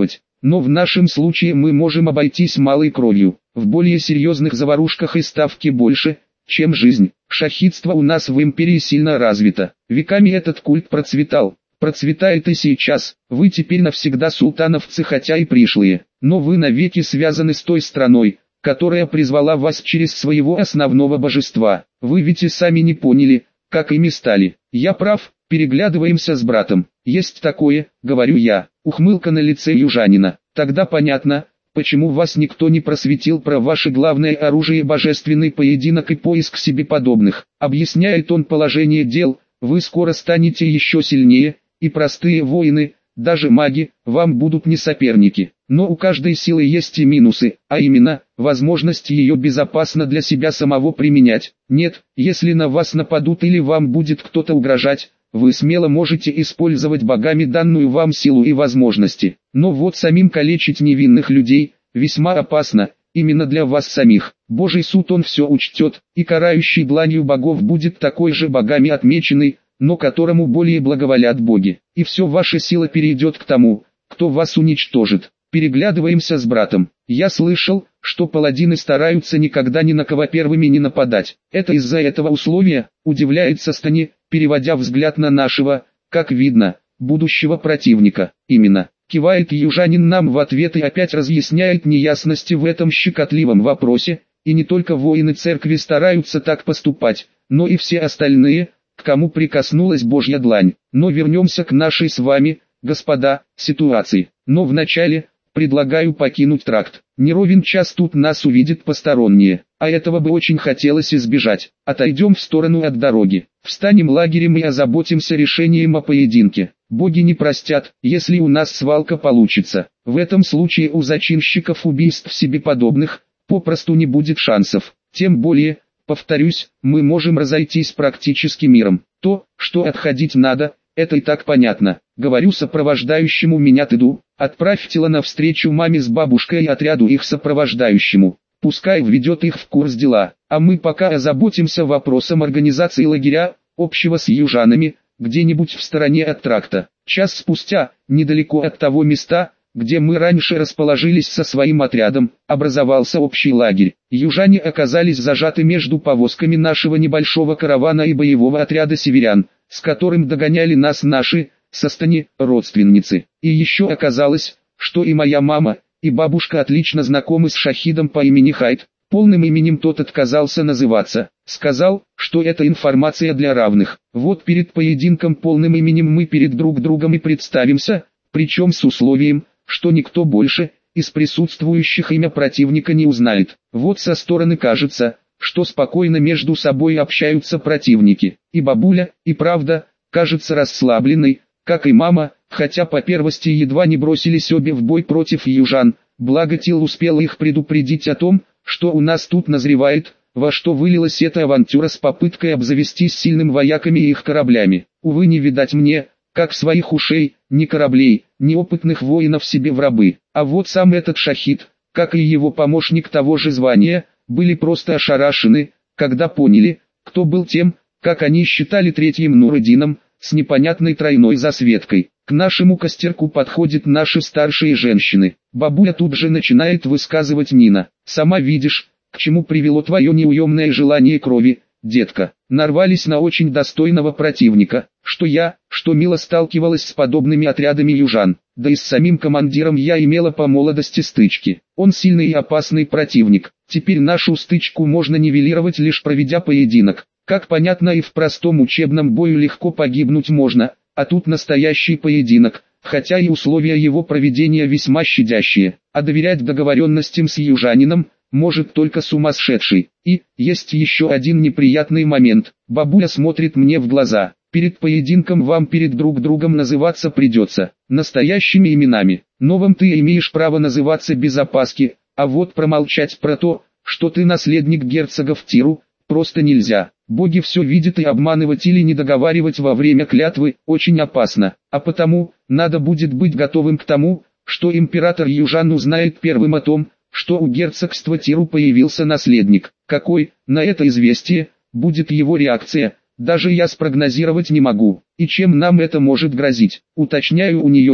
но в нашем случае мы можем обойтись малой кровью. В более серьезных заварушках и ставки больше, чем жизнь. Шахидство у нас в империи сильно развито. Веками этот культ процветал. Процветает и сейчас. Вы теперь навсегда султановцы, хотя и пришлые. Но вы навеки связаны с той страной, которая призвала вас через своего основного божества. Вы ведь и сами не поняли, как ими стали. Я прав, переглядываемся с братом. Есть такое, говорю я. Ухмылка на лице южанина. Тогда понятно, почему вас никто не просветил про ваше главное оружие — божественный поединок и поиск себе подобных. Объясняет он положение дел, вы скоро станете еще сильнее, и простые воины, даже маги, вам будут не соперники. Но у каждой силы есть и минусы, а именно, возможность ее безопасно для себя самого применять. Нет, если на вас нападут или вам будет кто-то угрожать, вы смело можете использовать богами данную вам силу и возможности. Но вот самим калечить невинных людей весьма опасно, именно для вас самих. Божий суд он все учтет, и карающий дланью богов будет такой же богами отмеченный, но которому более благоволят боги. И все ваша сила перейдет к тому, кто вас уничтожит. Переглядываемся с братом. Я слышал, что паладины стараются никогда ни на кого первыми не нападать. Это из-за этого условия, удивляется Стани, переводя взгляд на нашего, как видно, будущего противника. Именно. Кивает южанин нам в ответ и опять разъясняет неясности в этом щекотливом вопросе, и не только воины церкви стараются так поступать, но и все остальные, к кому прикоснулась Божья длань. Но вернемся к нашей с вами, господа, ситуации. Но вначале предлагаю покинуть тракт. Не ровен час тут нас увидят посторонние, а этого бы очень хотелось избежать. Отойдем в сторону от дороги, встанем лагерем и озаботимся решением о поединке. Боги не простят, если у нас свалка получится. В этом случае у зачинщиков убийств себе подобных попросту не будет шансов. Тем более, повторюсь, мы можем разойтись практически миром. То, что отходить надо, это и так понятно. Говорю сопровождающему меня Теду, отправь тело навстречу маме с бабушкой и отряду их сопровождающему. Пускай введет их в курс дела, а мы пока озаботимся вопросом организации лагеря, общего с южанами, где-нибудь в стороне от тракта. Час спустя, недалеко от того места, где мы раньше расположились со своим отрядом, образовался общий лагерь. Южане оказались зажаты между повозками нашего небольшого каравана и боевого отряда северян, с которым догоняли нас наши, со Стани, родственницы. И еще оказалось, что и моя мама, и бабушка отлично знакомы с шахидом по имени Хайд. Полным именем тот отказался называться. Сказал, что это информация для равных. Вот перед поединком полным именем мы перед друг другом и представимся, причем с условием, что никто больше из присутствующих имя противника не узнает. Вот со стороны кажется, что спокойно между собой общаются противники. И бабуля, и правда, кажется расслабленной, как и мама, хотя по первости едва не бросились обе в бой против южан. Благо Тил успел их предупредить о том, что у нас тут назревает, во что вылилась эта авантюра с попыткой обзавестись сильным вояками и их кораблями. Увы, не видать мне, как своих ушей, ни кораблей, ни опытных воинов себе в рабы. А вот сам этот шахид, как и его помощник того же звания, были просто ошарашены, когда поняли, кто был тем, как они считали третьим Нуреддином, с непонятной тройной засветкой. К нашему костерку подходят наши старшие женщины. Бабуля тут же начинает высказывать: Нина, сама видишь, к чему привело твое неуемное желание крови, детка. Нарвались на очень достойного противника, что я, что Мила сталкивалась с подобными отрядами южан, да и с самим командиром я имела по молодости стычки. Он сильный и опасный противник. Теперь нашу стычку можно нивелировать, лишь проведя поединок. Как понятно, и в простом учебном бою легко погибнуть можно, а тут настоящий поединок, хотя и условия его проведения весьма щадящие, а доверять договоренностям с южанином может только сумасшедший. И, есть еще один неприятный момент, бабуля смотрит мне в глаза: перед поединком вам перед друг другом называться придется настоящими именами. Новым ты имеешь право называться без опаски, а вот промолчать про то, что ты наследник герцогов Тиру, просто нельзя. Боги все видят, и обманывать или не договаривать во время клятвы очень опасно, а потому, надо будет быть готовым к тому, что император южан узнает первым о том, что у герцогства Тиру появился наследник. Какой, на это известие, будет его реакция, даже я спрогнозировать не могу. И чем нам это может грозить, уточняю у нее я.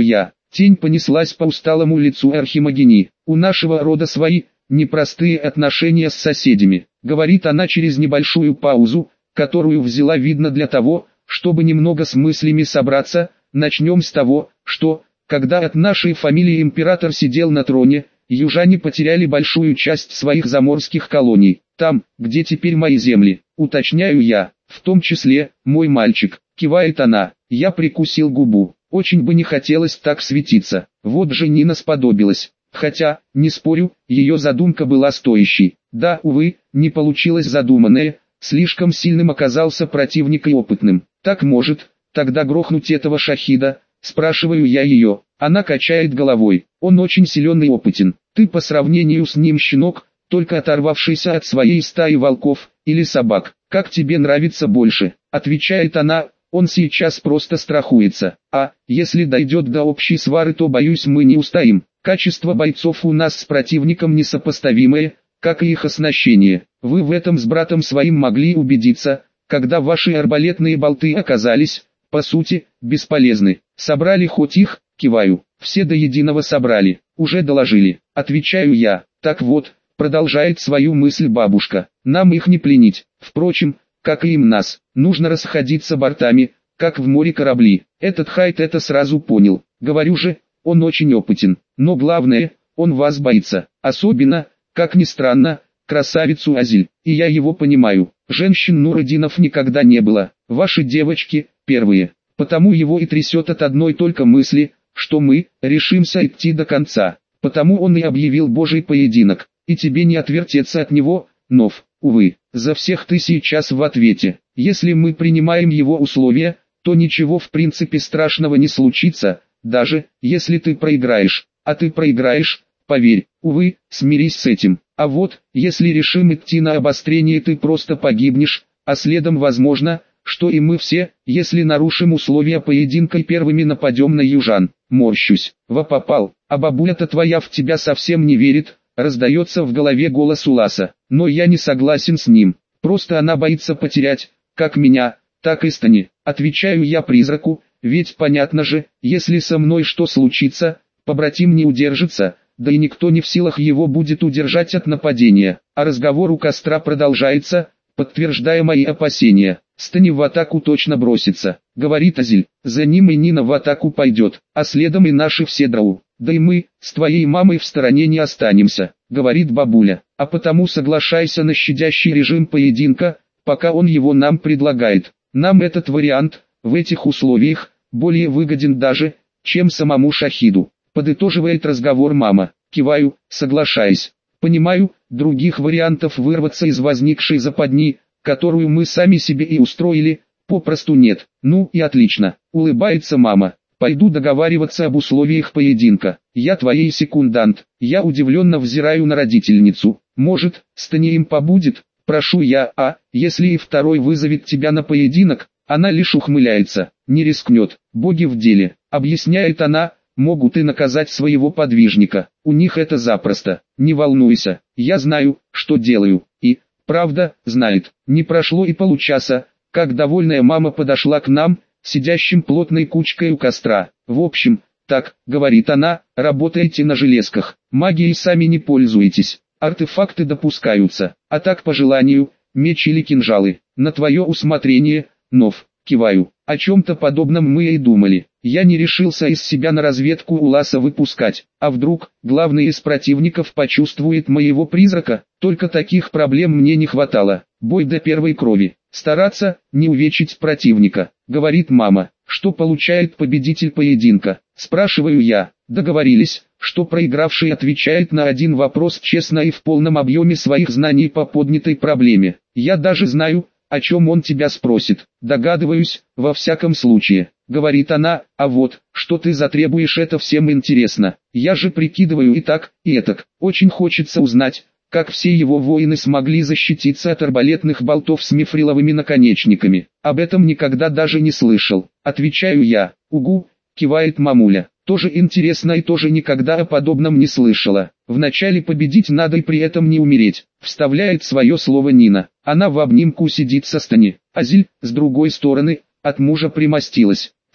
Тень понеслась по усталому лицу Архимагини. У нашего рода свои, непростые отношения с соседями, говорит она через небольшую паузу, которую взяла видно для того, чтобы немного с мыслями собраться. Начнем с того, что, когда от нашей фамилии император сидел на троне, южане потеряли большую часть своих заморских колоний. Там, где теперь мои земли, уточняю я, в том числе, мой мальчик, кивает она. Я прикусил губу, очень бы не хотелось так светиться, вот же Нина сподобилась. Хотя, не спорю, ее задумка была стоящей. Да, увы, не получилось задуманное, слишком сильным оказался противник и опытным. Так может, тогда грохнуть этого шахида, спрашиваю я ее. Она качает головой, он очень силен и опытен. Ты по сравнению с ним щенок, только оторвавшийся от своей стаи волков, или собак. Как тебе нравится больше? Отвечает она. Он сейчас просто страхуется, а, если дойдет до общей свары, то боюсь мы не устоим. Качество бойцов у нас с противником несопоставимое, как и их оснащение. Вы в этом с братом своим могли убедиться, когда ваши арбалетные болты оказались, по сути, бесполезны. Собрали хоть их, киваю, все до единого собрали, уже доложили, отвечаю я. Так вот, продолжает свою мысль бабушка, нам их не пленить, впрочем, как и им нас, нужно расходиться бортами, как в море корабли. Этот Хайт это сразу понял, говорю же, он очень опытен, но главное, он вас боится, особенно, как ни странно, красавицу Азиль, и я его понимаю, женщин Нурадинов никогда не было, ваши девочки, первые, потому его и трясет от одной только мысли, что мы, решимся идти до конца, потому он и объявил Божий поединок, и тебе не отвертеться от него, Нов. Увы, за всех ты сейчас в ответе. Если мы принимаем его условия, то ничего в принципе страшного не случится, даже если ты проиграешь. А ты проиграешь, поверь, увы, смирись с этим. А вот, если решим идти на обострение, ты просто погибнешь, а следом возможно, что и мы все, если нарушим условия поединка и первыми нападем на южан. Морщусь, во попал, а бабуля-то твоя в тебя совсем не верит. Раздается в голове голос Уласа, но я не согласен с ним, просто она боится потерять, как меня, так и Стани. Отвечаю я призраку, ведь понятно же, если со мной что случится, побратим не удержится, да и никто не в силах его будет удержать от нападения. А разговор у костра продолжается, подтверждая мои опасения. Стани в атаку точно бросится, говорит Азиль, за ним и Нина в атаку пойдет, а следом и наши все драу. Да и мы, с твоей мамой в стороне не останемся, говорит бабуля, а потому соглашайся на щадящий режим поединка, пока он его нам предлагает. Нам этот вариант, в этих условиях, более выгоден даже, чем самому шахиду. Подытоживает разговор мама, киваю, соглашаясь. Понимаю, других вариантов вырваться из возникшей западни, которую мы сами себе и устроили, попросту нет. Ну и отлично, улыбается мама. Пойду договариваться об условиях поединка. Я твоей секундант. Я удивленно взираю на родительницу. Может, Стани им побудет? Прошу я, а, если и второй вызовет тебя на поединок, она лишь ухмыляется, не рискнет. Боги в деле, объясняет она, могут и наказать своего подвижника. У них это запросто. Не волнуйся, я знаю, что делаю. И, правда, знает. Не прошло и получаса, как довольная мама подошла к нам, сидящим плотной кучкой у костра. В общем, так, говорит она, работаете на железках, магией сами не пользуетесь, артефакты допускаются, а так по желанию, меч или кинжалы, на твое усмотрение, Нов, киваю. О чем-то подобном мы и думали. Я не решился из себя на разведку Уласа выпускать, а вдруг, главный из противников почувствует моего призрака, только таких проблем мне не хватало. Бой до первой крови. Стараться, не увечить противника, говорит мама. Что получает победитель поединка? Спрашиваю я. Договорились, что проигравший отвечает на один вопрос честно и в полном объеме своих знаний по поднятой проблеме. Я даже знаю, о чем он тебя спросит. Догадываюсь, во всяком случае, говорит она, а вот, что ты затребуешь, это всем интересно. Я же прикидываю и так, и этак. Очень хочется узнать, как все его воины смогли защититься от арбалетных болтов с мифриловыми наконечниками. Об этом никогда даже не слышал. Отвечаю я. Угу, кивает мамуля. Тоже интересно и тоже никогда о подобном не слышала. Вначале победить надо и при этом не умереть. Вставляет свое слово Нина. Она в обнимку сидит со Стани. Азиль, с другой стороны, от мужа примостилась.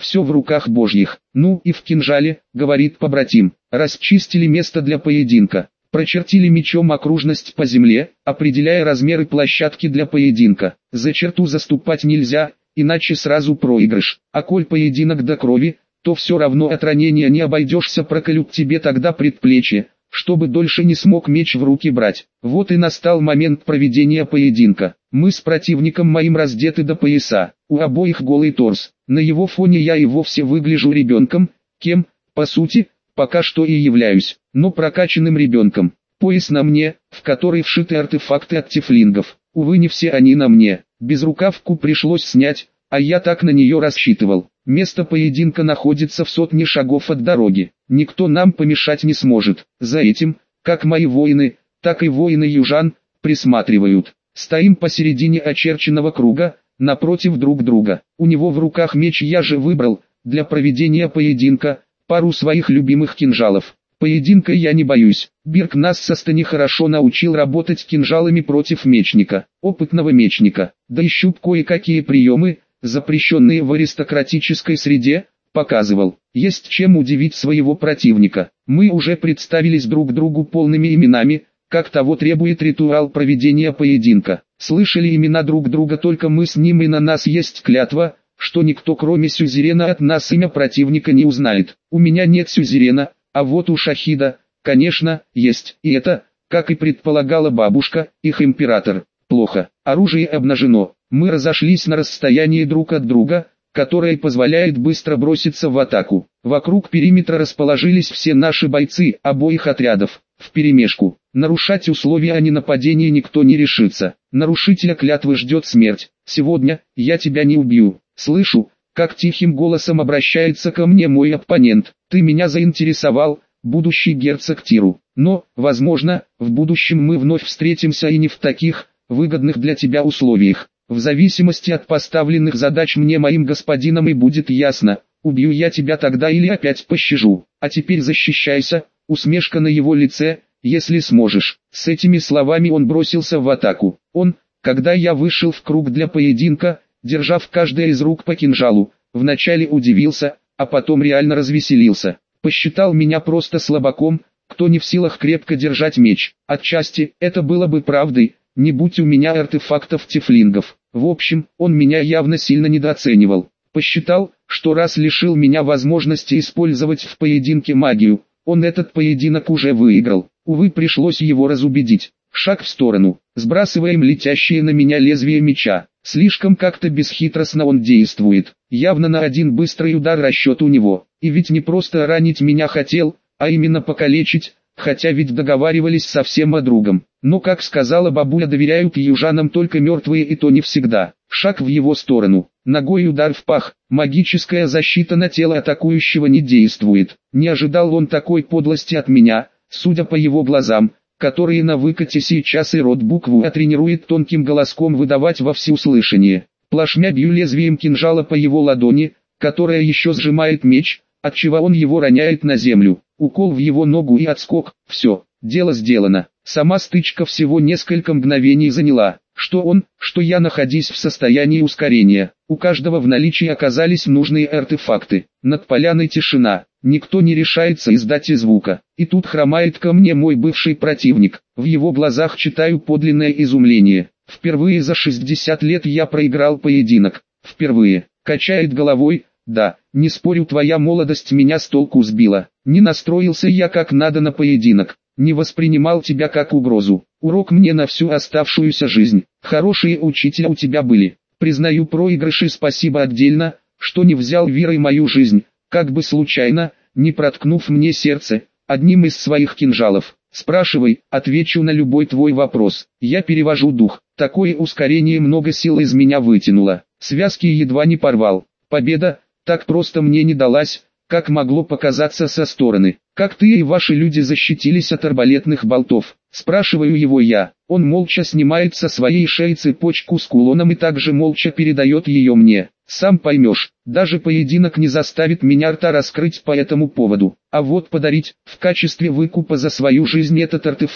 все в руках Божьих. Ну и в кинжале, говорит побратим, расчистили место для поединка. Прочертили мечом окружность по земле, определяя размеры площадки для поединка. За черту заступать нельзя, иначе сразу проигрыш. А коль поединок до крови, то все равно от ранения не обойдешься, проколют тебе тогда предплечье, чтобы дольше не смог меч в руки брать. Вот и настал момент проведения поединка. Мы с противником моим раздеты до пояса, у обоих голый торс. На его фоне я и вовсе выгляжу ребенком, кем, по сути, пока что и являюсь, но прокачанным ребенком. Пояс на мне, в который вшиты артефакты от тифлингов. Увы, не все они на мне. Безрукавку пришлось снять, а я так на нее рассчитывал. Место поединка находится в сотне шагов от дороги. Никто нам помешать не сможет. За этим, как мои воины, так и воины южан, присматривают. Стоим посередине очерченного круга, напротив друг друга. У него в руках меч, я же выбрал, для проведения поединка, пару своих любимых кинжалов. Поединка я не боюсь. Бирк нас со Стани хорошо научил работать кинжалами против мечника, опытного мечника. Да и Щуп кое-какие приемы, запрещенные в аристократической среде, показывал. Есть чем удивить своего противника. Мы уже представились друг другу полными именами, как того требует ритуал проведения поединка. Слышали имена друг друга только мы с ним, и на нас есть клятва, что никто кроме сюзерена от нас имя противника не узнает. У меня нет сюзерена, а вот у Шахида, конечно, есть. И это, как и предполагала бабушка, их император. Плохо. Оружие обнажено. Мы разошлись на расстоянии друг от друга, которое позволяет быстро броситься в атаку. Вокруг периметра расположились все наши бойцы обоих отрядов, вперемешку. Нарушать условия о ненападении никто не решится. Нарушителя клятвы ждет смерть. Сегодня я тебя не убью. Слышу, как тихим голосом обращается ко мне мой оппонент. Ты меня заинтересовал, будущий герцог Тиру. Но, возможно, в будущем мы вновь встретимся, и не в таких выгодных для тебя условиях. В зависимости от поставленных задач мне моим господином и будет ясно, убью я тебя тогда или опять пощажу. А теперь защищайся, усмешка на его лице, если сможешь. С этими словами он бросился в атаку. Он, когда я вышел в круг для поединка, держа в каждой из рук по кинжалу, вначале удивился, а потом реально развеселился. Посчитал меня просто слабаком, кто не в силах крепко держать меч. Отчасти, это было бы правдой, не будь у меня артефактов тифлингов. В общем, он меня явно сильно недооценивал. Посчитал, что раз лишил меня возможности использовать в поединке магию, он этот поединок уже выиграл. Увы, пришлось его разубедить. Шаг в сторону, сбрасываем летящее на меня лезвие меча. Слишком как-то бесхитростно он действует. Явно на один быстрый удар расчет у него. И ведь не просто ранить меня хотел, а именно покалечить, хотя ведь договаривались совсем о другом. Но, как сказала бабуля, доверяют южанам только мертвые, и то не всегда. Шаг в его сторону, ногой удар в пах. Магическая защита на тело атакующего не действует. Не ожидал он такой подлости от меня, судя по его глазам, которые на выкате сейчас и рот букву «А» тренирует тонким голоском выдавать во всеуслышание. Плашмя бью лезвием кинжала по его ладони, которая еще сжимает меч, отчего он его роняет на землю. Укол в его ногу и отскок. Все, дело сделано. Сама стычка всего несколько мгновений заняла. Что он, что я, находясь в состоянии ускорения. У каждого в наличии оказались нужные артефакты. Над поляной тишина. Никто не решается издать и звука. И тут хромает ко мне мой бывший противник. В его глазах читаю подлинное изумление. Впервые за шестьдесят лет я проиграл поединок. Впервые. Качает головой. Да, не спорю, твоя молодость меня с толку сбила. Не настроился я как надо на поединок. Не воспринимал тебя как угрозу. Урок мне на всю оставшуюся жизнь. Хорошие учителя у тебя были. Признаю проигрыши, спасибо отдельно, что не взял верой мою жизнь, как бы случайно, не проткнув мне сердце, одним из своих кинжалов. Спрашивай, отвечу на любой твой вопрос. Я перевожу дух. Такое ускорение много сил из меня вытянуло. Связки едва не порвал. Победа так просто мне не далась, как могло показаться со стороны. Как ты и ваши люди защитились от арбалетных болтов? Спрашиваю его я. Он молча снимает со своей шеи цепочку с кулоном и также молча передает ее мне. Сам поймешь, даже поединок не заставит меня рта раскрыть по этому поводу. А вот подарить, в качестве выкупа за свою жизнь этот артефакт,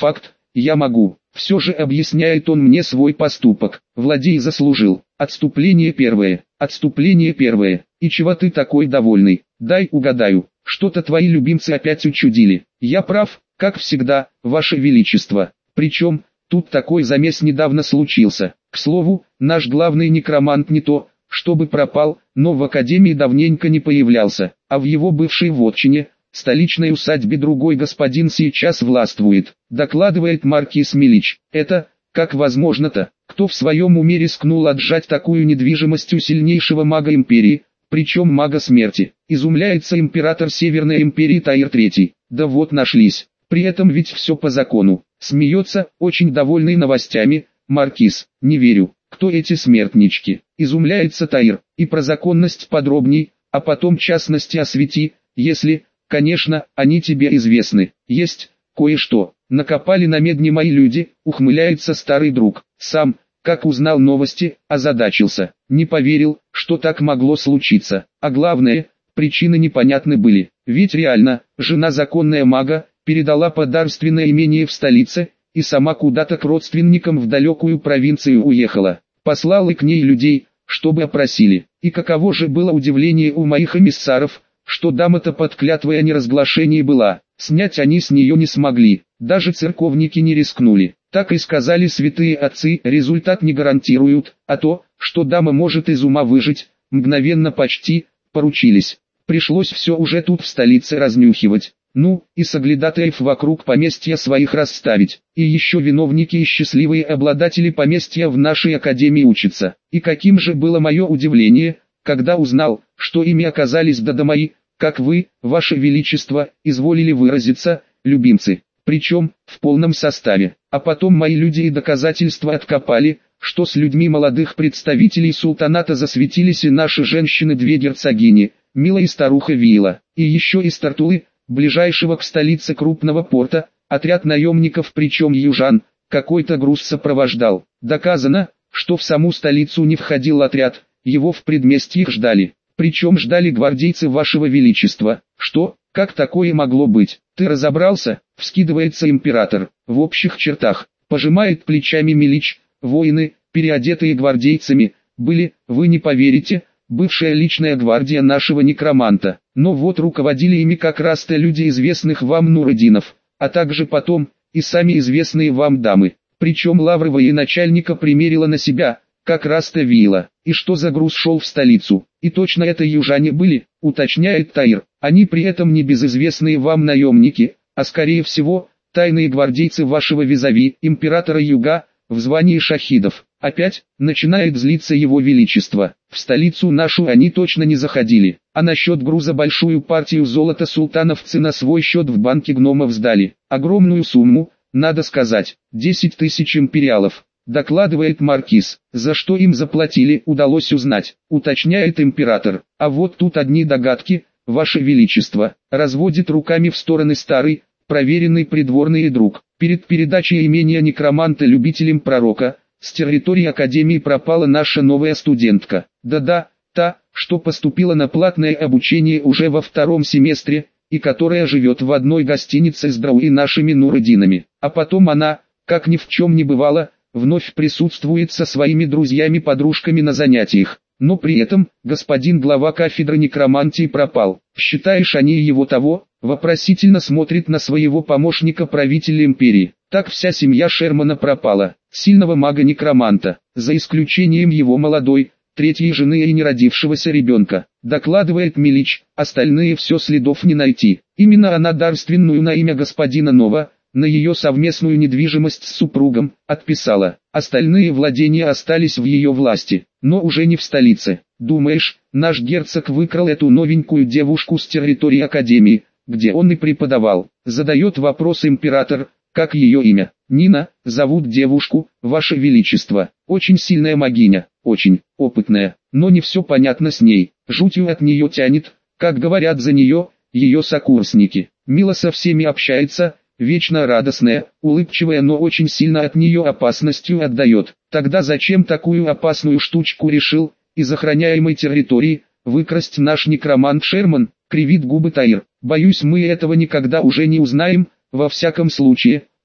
я могу. Все же объясняет он мне свой поступок. Владей заслужил. Отступление первое. Отступление первое. И чего ты такой довольный? Дай угадаю. Что-то твои любимцы опять учудили. Я прав, как всегда, ваше величество. Причем, тут такой замес недавно случился. К слову, наш главный некромант не то, чтобы пропал, но в академии давненько не появлялся, а в его бывшей вотчине, столичной усадьбе другой господин сейчас властвует, докладывает маркиз Милич. Это, как возможно-то, кто в своем уме рискнул отжать такую недвижимость у сильнейшего мага империи, причем мага смерти, изумляется император Северной империи Таир третий. Да вот нашлись, при этом ведь все по закону. Смеется, очень довольный новостями, маркиз. Не верю, кто эти смертнички, изумляется Таир, и про законность подробней, а потом частности освети, если, конечно, они тебе известны. Есть кое-что, накопали на медне мои люди, ухмыляется старый друг. Сам, как узнал новости, озадачился, не поверил, что так могло случиться. А главное, причины непонятны были, ведь реально, жена законная мага, передала подарственное имение в столице, и сама куда-то к родственникам в далекую провинцию уехала. Послал и к ней людей, чтобы опросили. И каково же было удивление у моих эмиссаров, что дама-то под клятвой о неразглашении была. Снять они с нее не смогли, даже церковники не рискнули. Так и сказали святые отцы, результат не гарантируют, а то, что дама может из ума выжить, мгновенно почти, поручились. Пришлось все уже тут в столице разнюхивать. Ну, и соглядатаев вокруг поместья своих расставить. И еще виновники и счастливые обладатели поместья в нашей академии учатся. И каким же было мое удивление, когда узнал, что ими оказались да мои, как вы, ваше величество, изволили выразиться, любимцы. Причем, в полном составе. А потом мои люди и доказательства откопали, что с людьми молодых представителей султаната засветились и наши женщины две герцогини, Мила и старуха Виила. И еще из Тартулы, ближайшего к столице крупного порта, отряд наемников, причем южан, какой-то груз сопровождал. Доказано, что в саму столицу не входил отряд, его в предместьях ждали. Причем ждали гвардейцы вашего величества. Что, как такое могло быть? Ты разобрался? Вскидывается император. В общих чертах, пожимает плечами Милич. Воины, переодетые гвардейцами, были, вы не поверите, бывшая личная гвардия нашего некроманта. Но вот руководили ими как раз-то люди известных вам Нурадинов, а также потом, и сами известные вам дамы. Причем лаврового и начальника примерила на себя, как раз-то Виила. И что за груз шел в столицу? И точно это южане были, уточняет Таир. Они при этом не безызвестные вам наемники, а скорее всего, тайные гвардейцы вашего визави, императора Юга, в звании шахидов. Опять, начинает злиться его величество. В столицу нашу они точно не заходили. А насчет груза большую партию золота султановцы на свой счет в банке гномов сдали. Огромную сумму, надо сказать, десять тысяч империалов. Докладывает маркиз. За что им заплатили, удалось узнать, уточняет император. А вот тут одни догадки, ваше величество. Разводит руками в стороны старый, проверенный придворный друг. Перед передачей имения некроманта любителям пророка, с территории академии пропала наша новая студентка. Да-да, та, что поступила на платное обучение уже во втором семестре, и которая живет в одной гостинице с Драу и нашими Нурадинами. А потом она, как ни в чем не бывало, вновь присутствует со своими друзьями-подружками на занятиях. Но при этом, господин глава кафедры некромантии пропал. Считаешь, они его того? Вопросительно смотрит на своего помощника правителя империи. Так вся семья Шермана пропала. Сильного мага-некроманта, за исключением его молодой, третьей жены и неродившегося ребенка. Докладывает Милич, остальные все следов не найти. Именно она дарственную на имя господина Нова, на ее совместную недвижимость с супругом, отписала. Остальные владения остались в ее власти, но уже не в столице. Думаешь, наш герцог выкрал эту новенькую девушку с территории академии, где он и преподавал? Задает вопрос император. Как ее имя? Нина, зовут девушку, ваше величество. Очень сильная магиня, очень опытная, но не все понятно с ней. Жутью от нее тянет, как говорят за нее, ее сокурсники. Мило со всеми общается, вечно радостная, улыбчивая, но очень сильно от нее опасностью отдает. Тогда зачем такую опасную штучку решил, из охраняемой территории, выкрасть наш некромант Шерман? Кривит губы Таир. Боюсь, мы этого никогда уже не узнаем. Во всяком случае,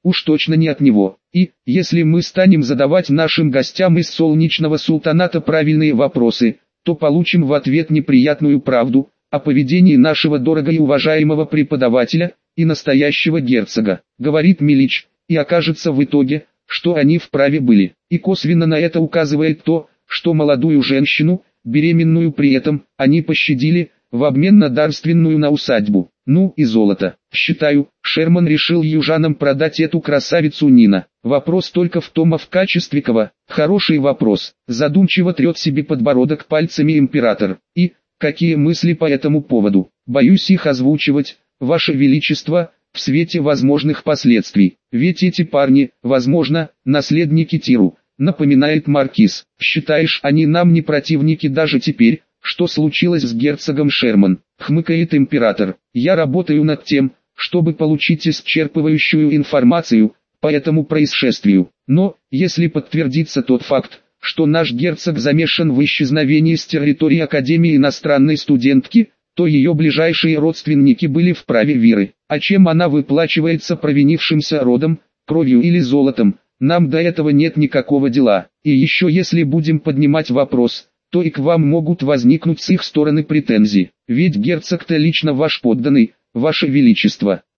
уж точно не от него. И, если мы станем задавать нашим гостям из солнечного султаната правильные вопросы, то получим в ответ неприятную правду о поведении нашего дорого и уважаемого преподавателя и настоящего герцога, говорит Милич, и окажется в итоге, что они вправе были. И косвенно на это указывает то, что молодую женщину, беременную при этом, они пощадили, в обмен на дарственную на усадьбу, ну и золото. Считаю, Шерман решил южанам продать эту красавицу Нина. Вопрос только в том, а в качестве кого? Хороший вопрос. Задумчиво трет себе подбородок пальцами император. И, какие мысли по этому поводу? Боюсь их озвучивать, Ваше Величество, в свете возможных последствий. Ведь эти парни, возможно, наследники Тиру, напоминает маркиз. Считаешь, они нам не противники даже теперь? Что случилось с герцогом Шерман? Хмыкает император. Я работаю над тем, чтобы получить исчерпывающую информацию по этому происшествию. Но, если подтвердится тот факт, что наш герцог замешан в исчезновении с территории Академии иностранной студентки, то ее ближайшие родственники были вправе веры. А чем она выплачивается провинившимся родом, кровью или золотом, нам до этого нет никакого дела. И еще если будем поднимать вопрос, то и к вам могут возникнуть с их стороны претензии. Ведь герцог-то лично ваш подданный, Ваше Величество.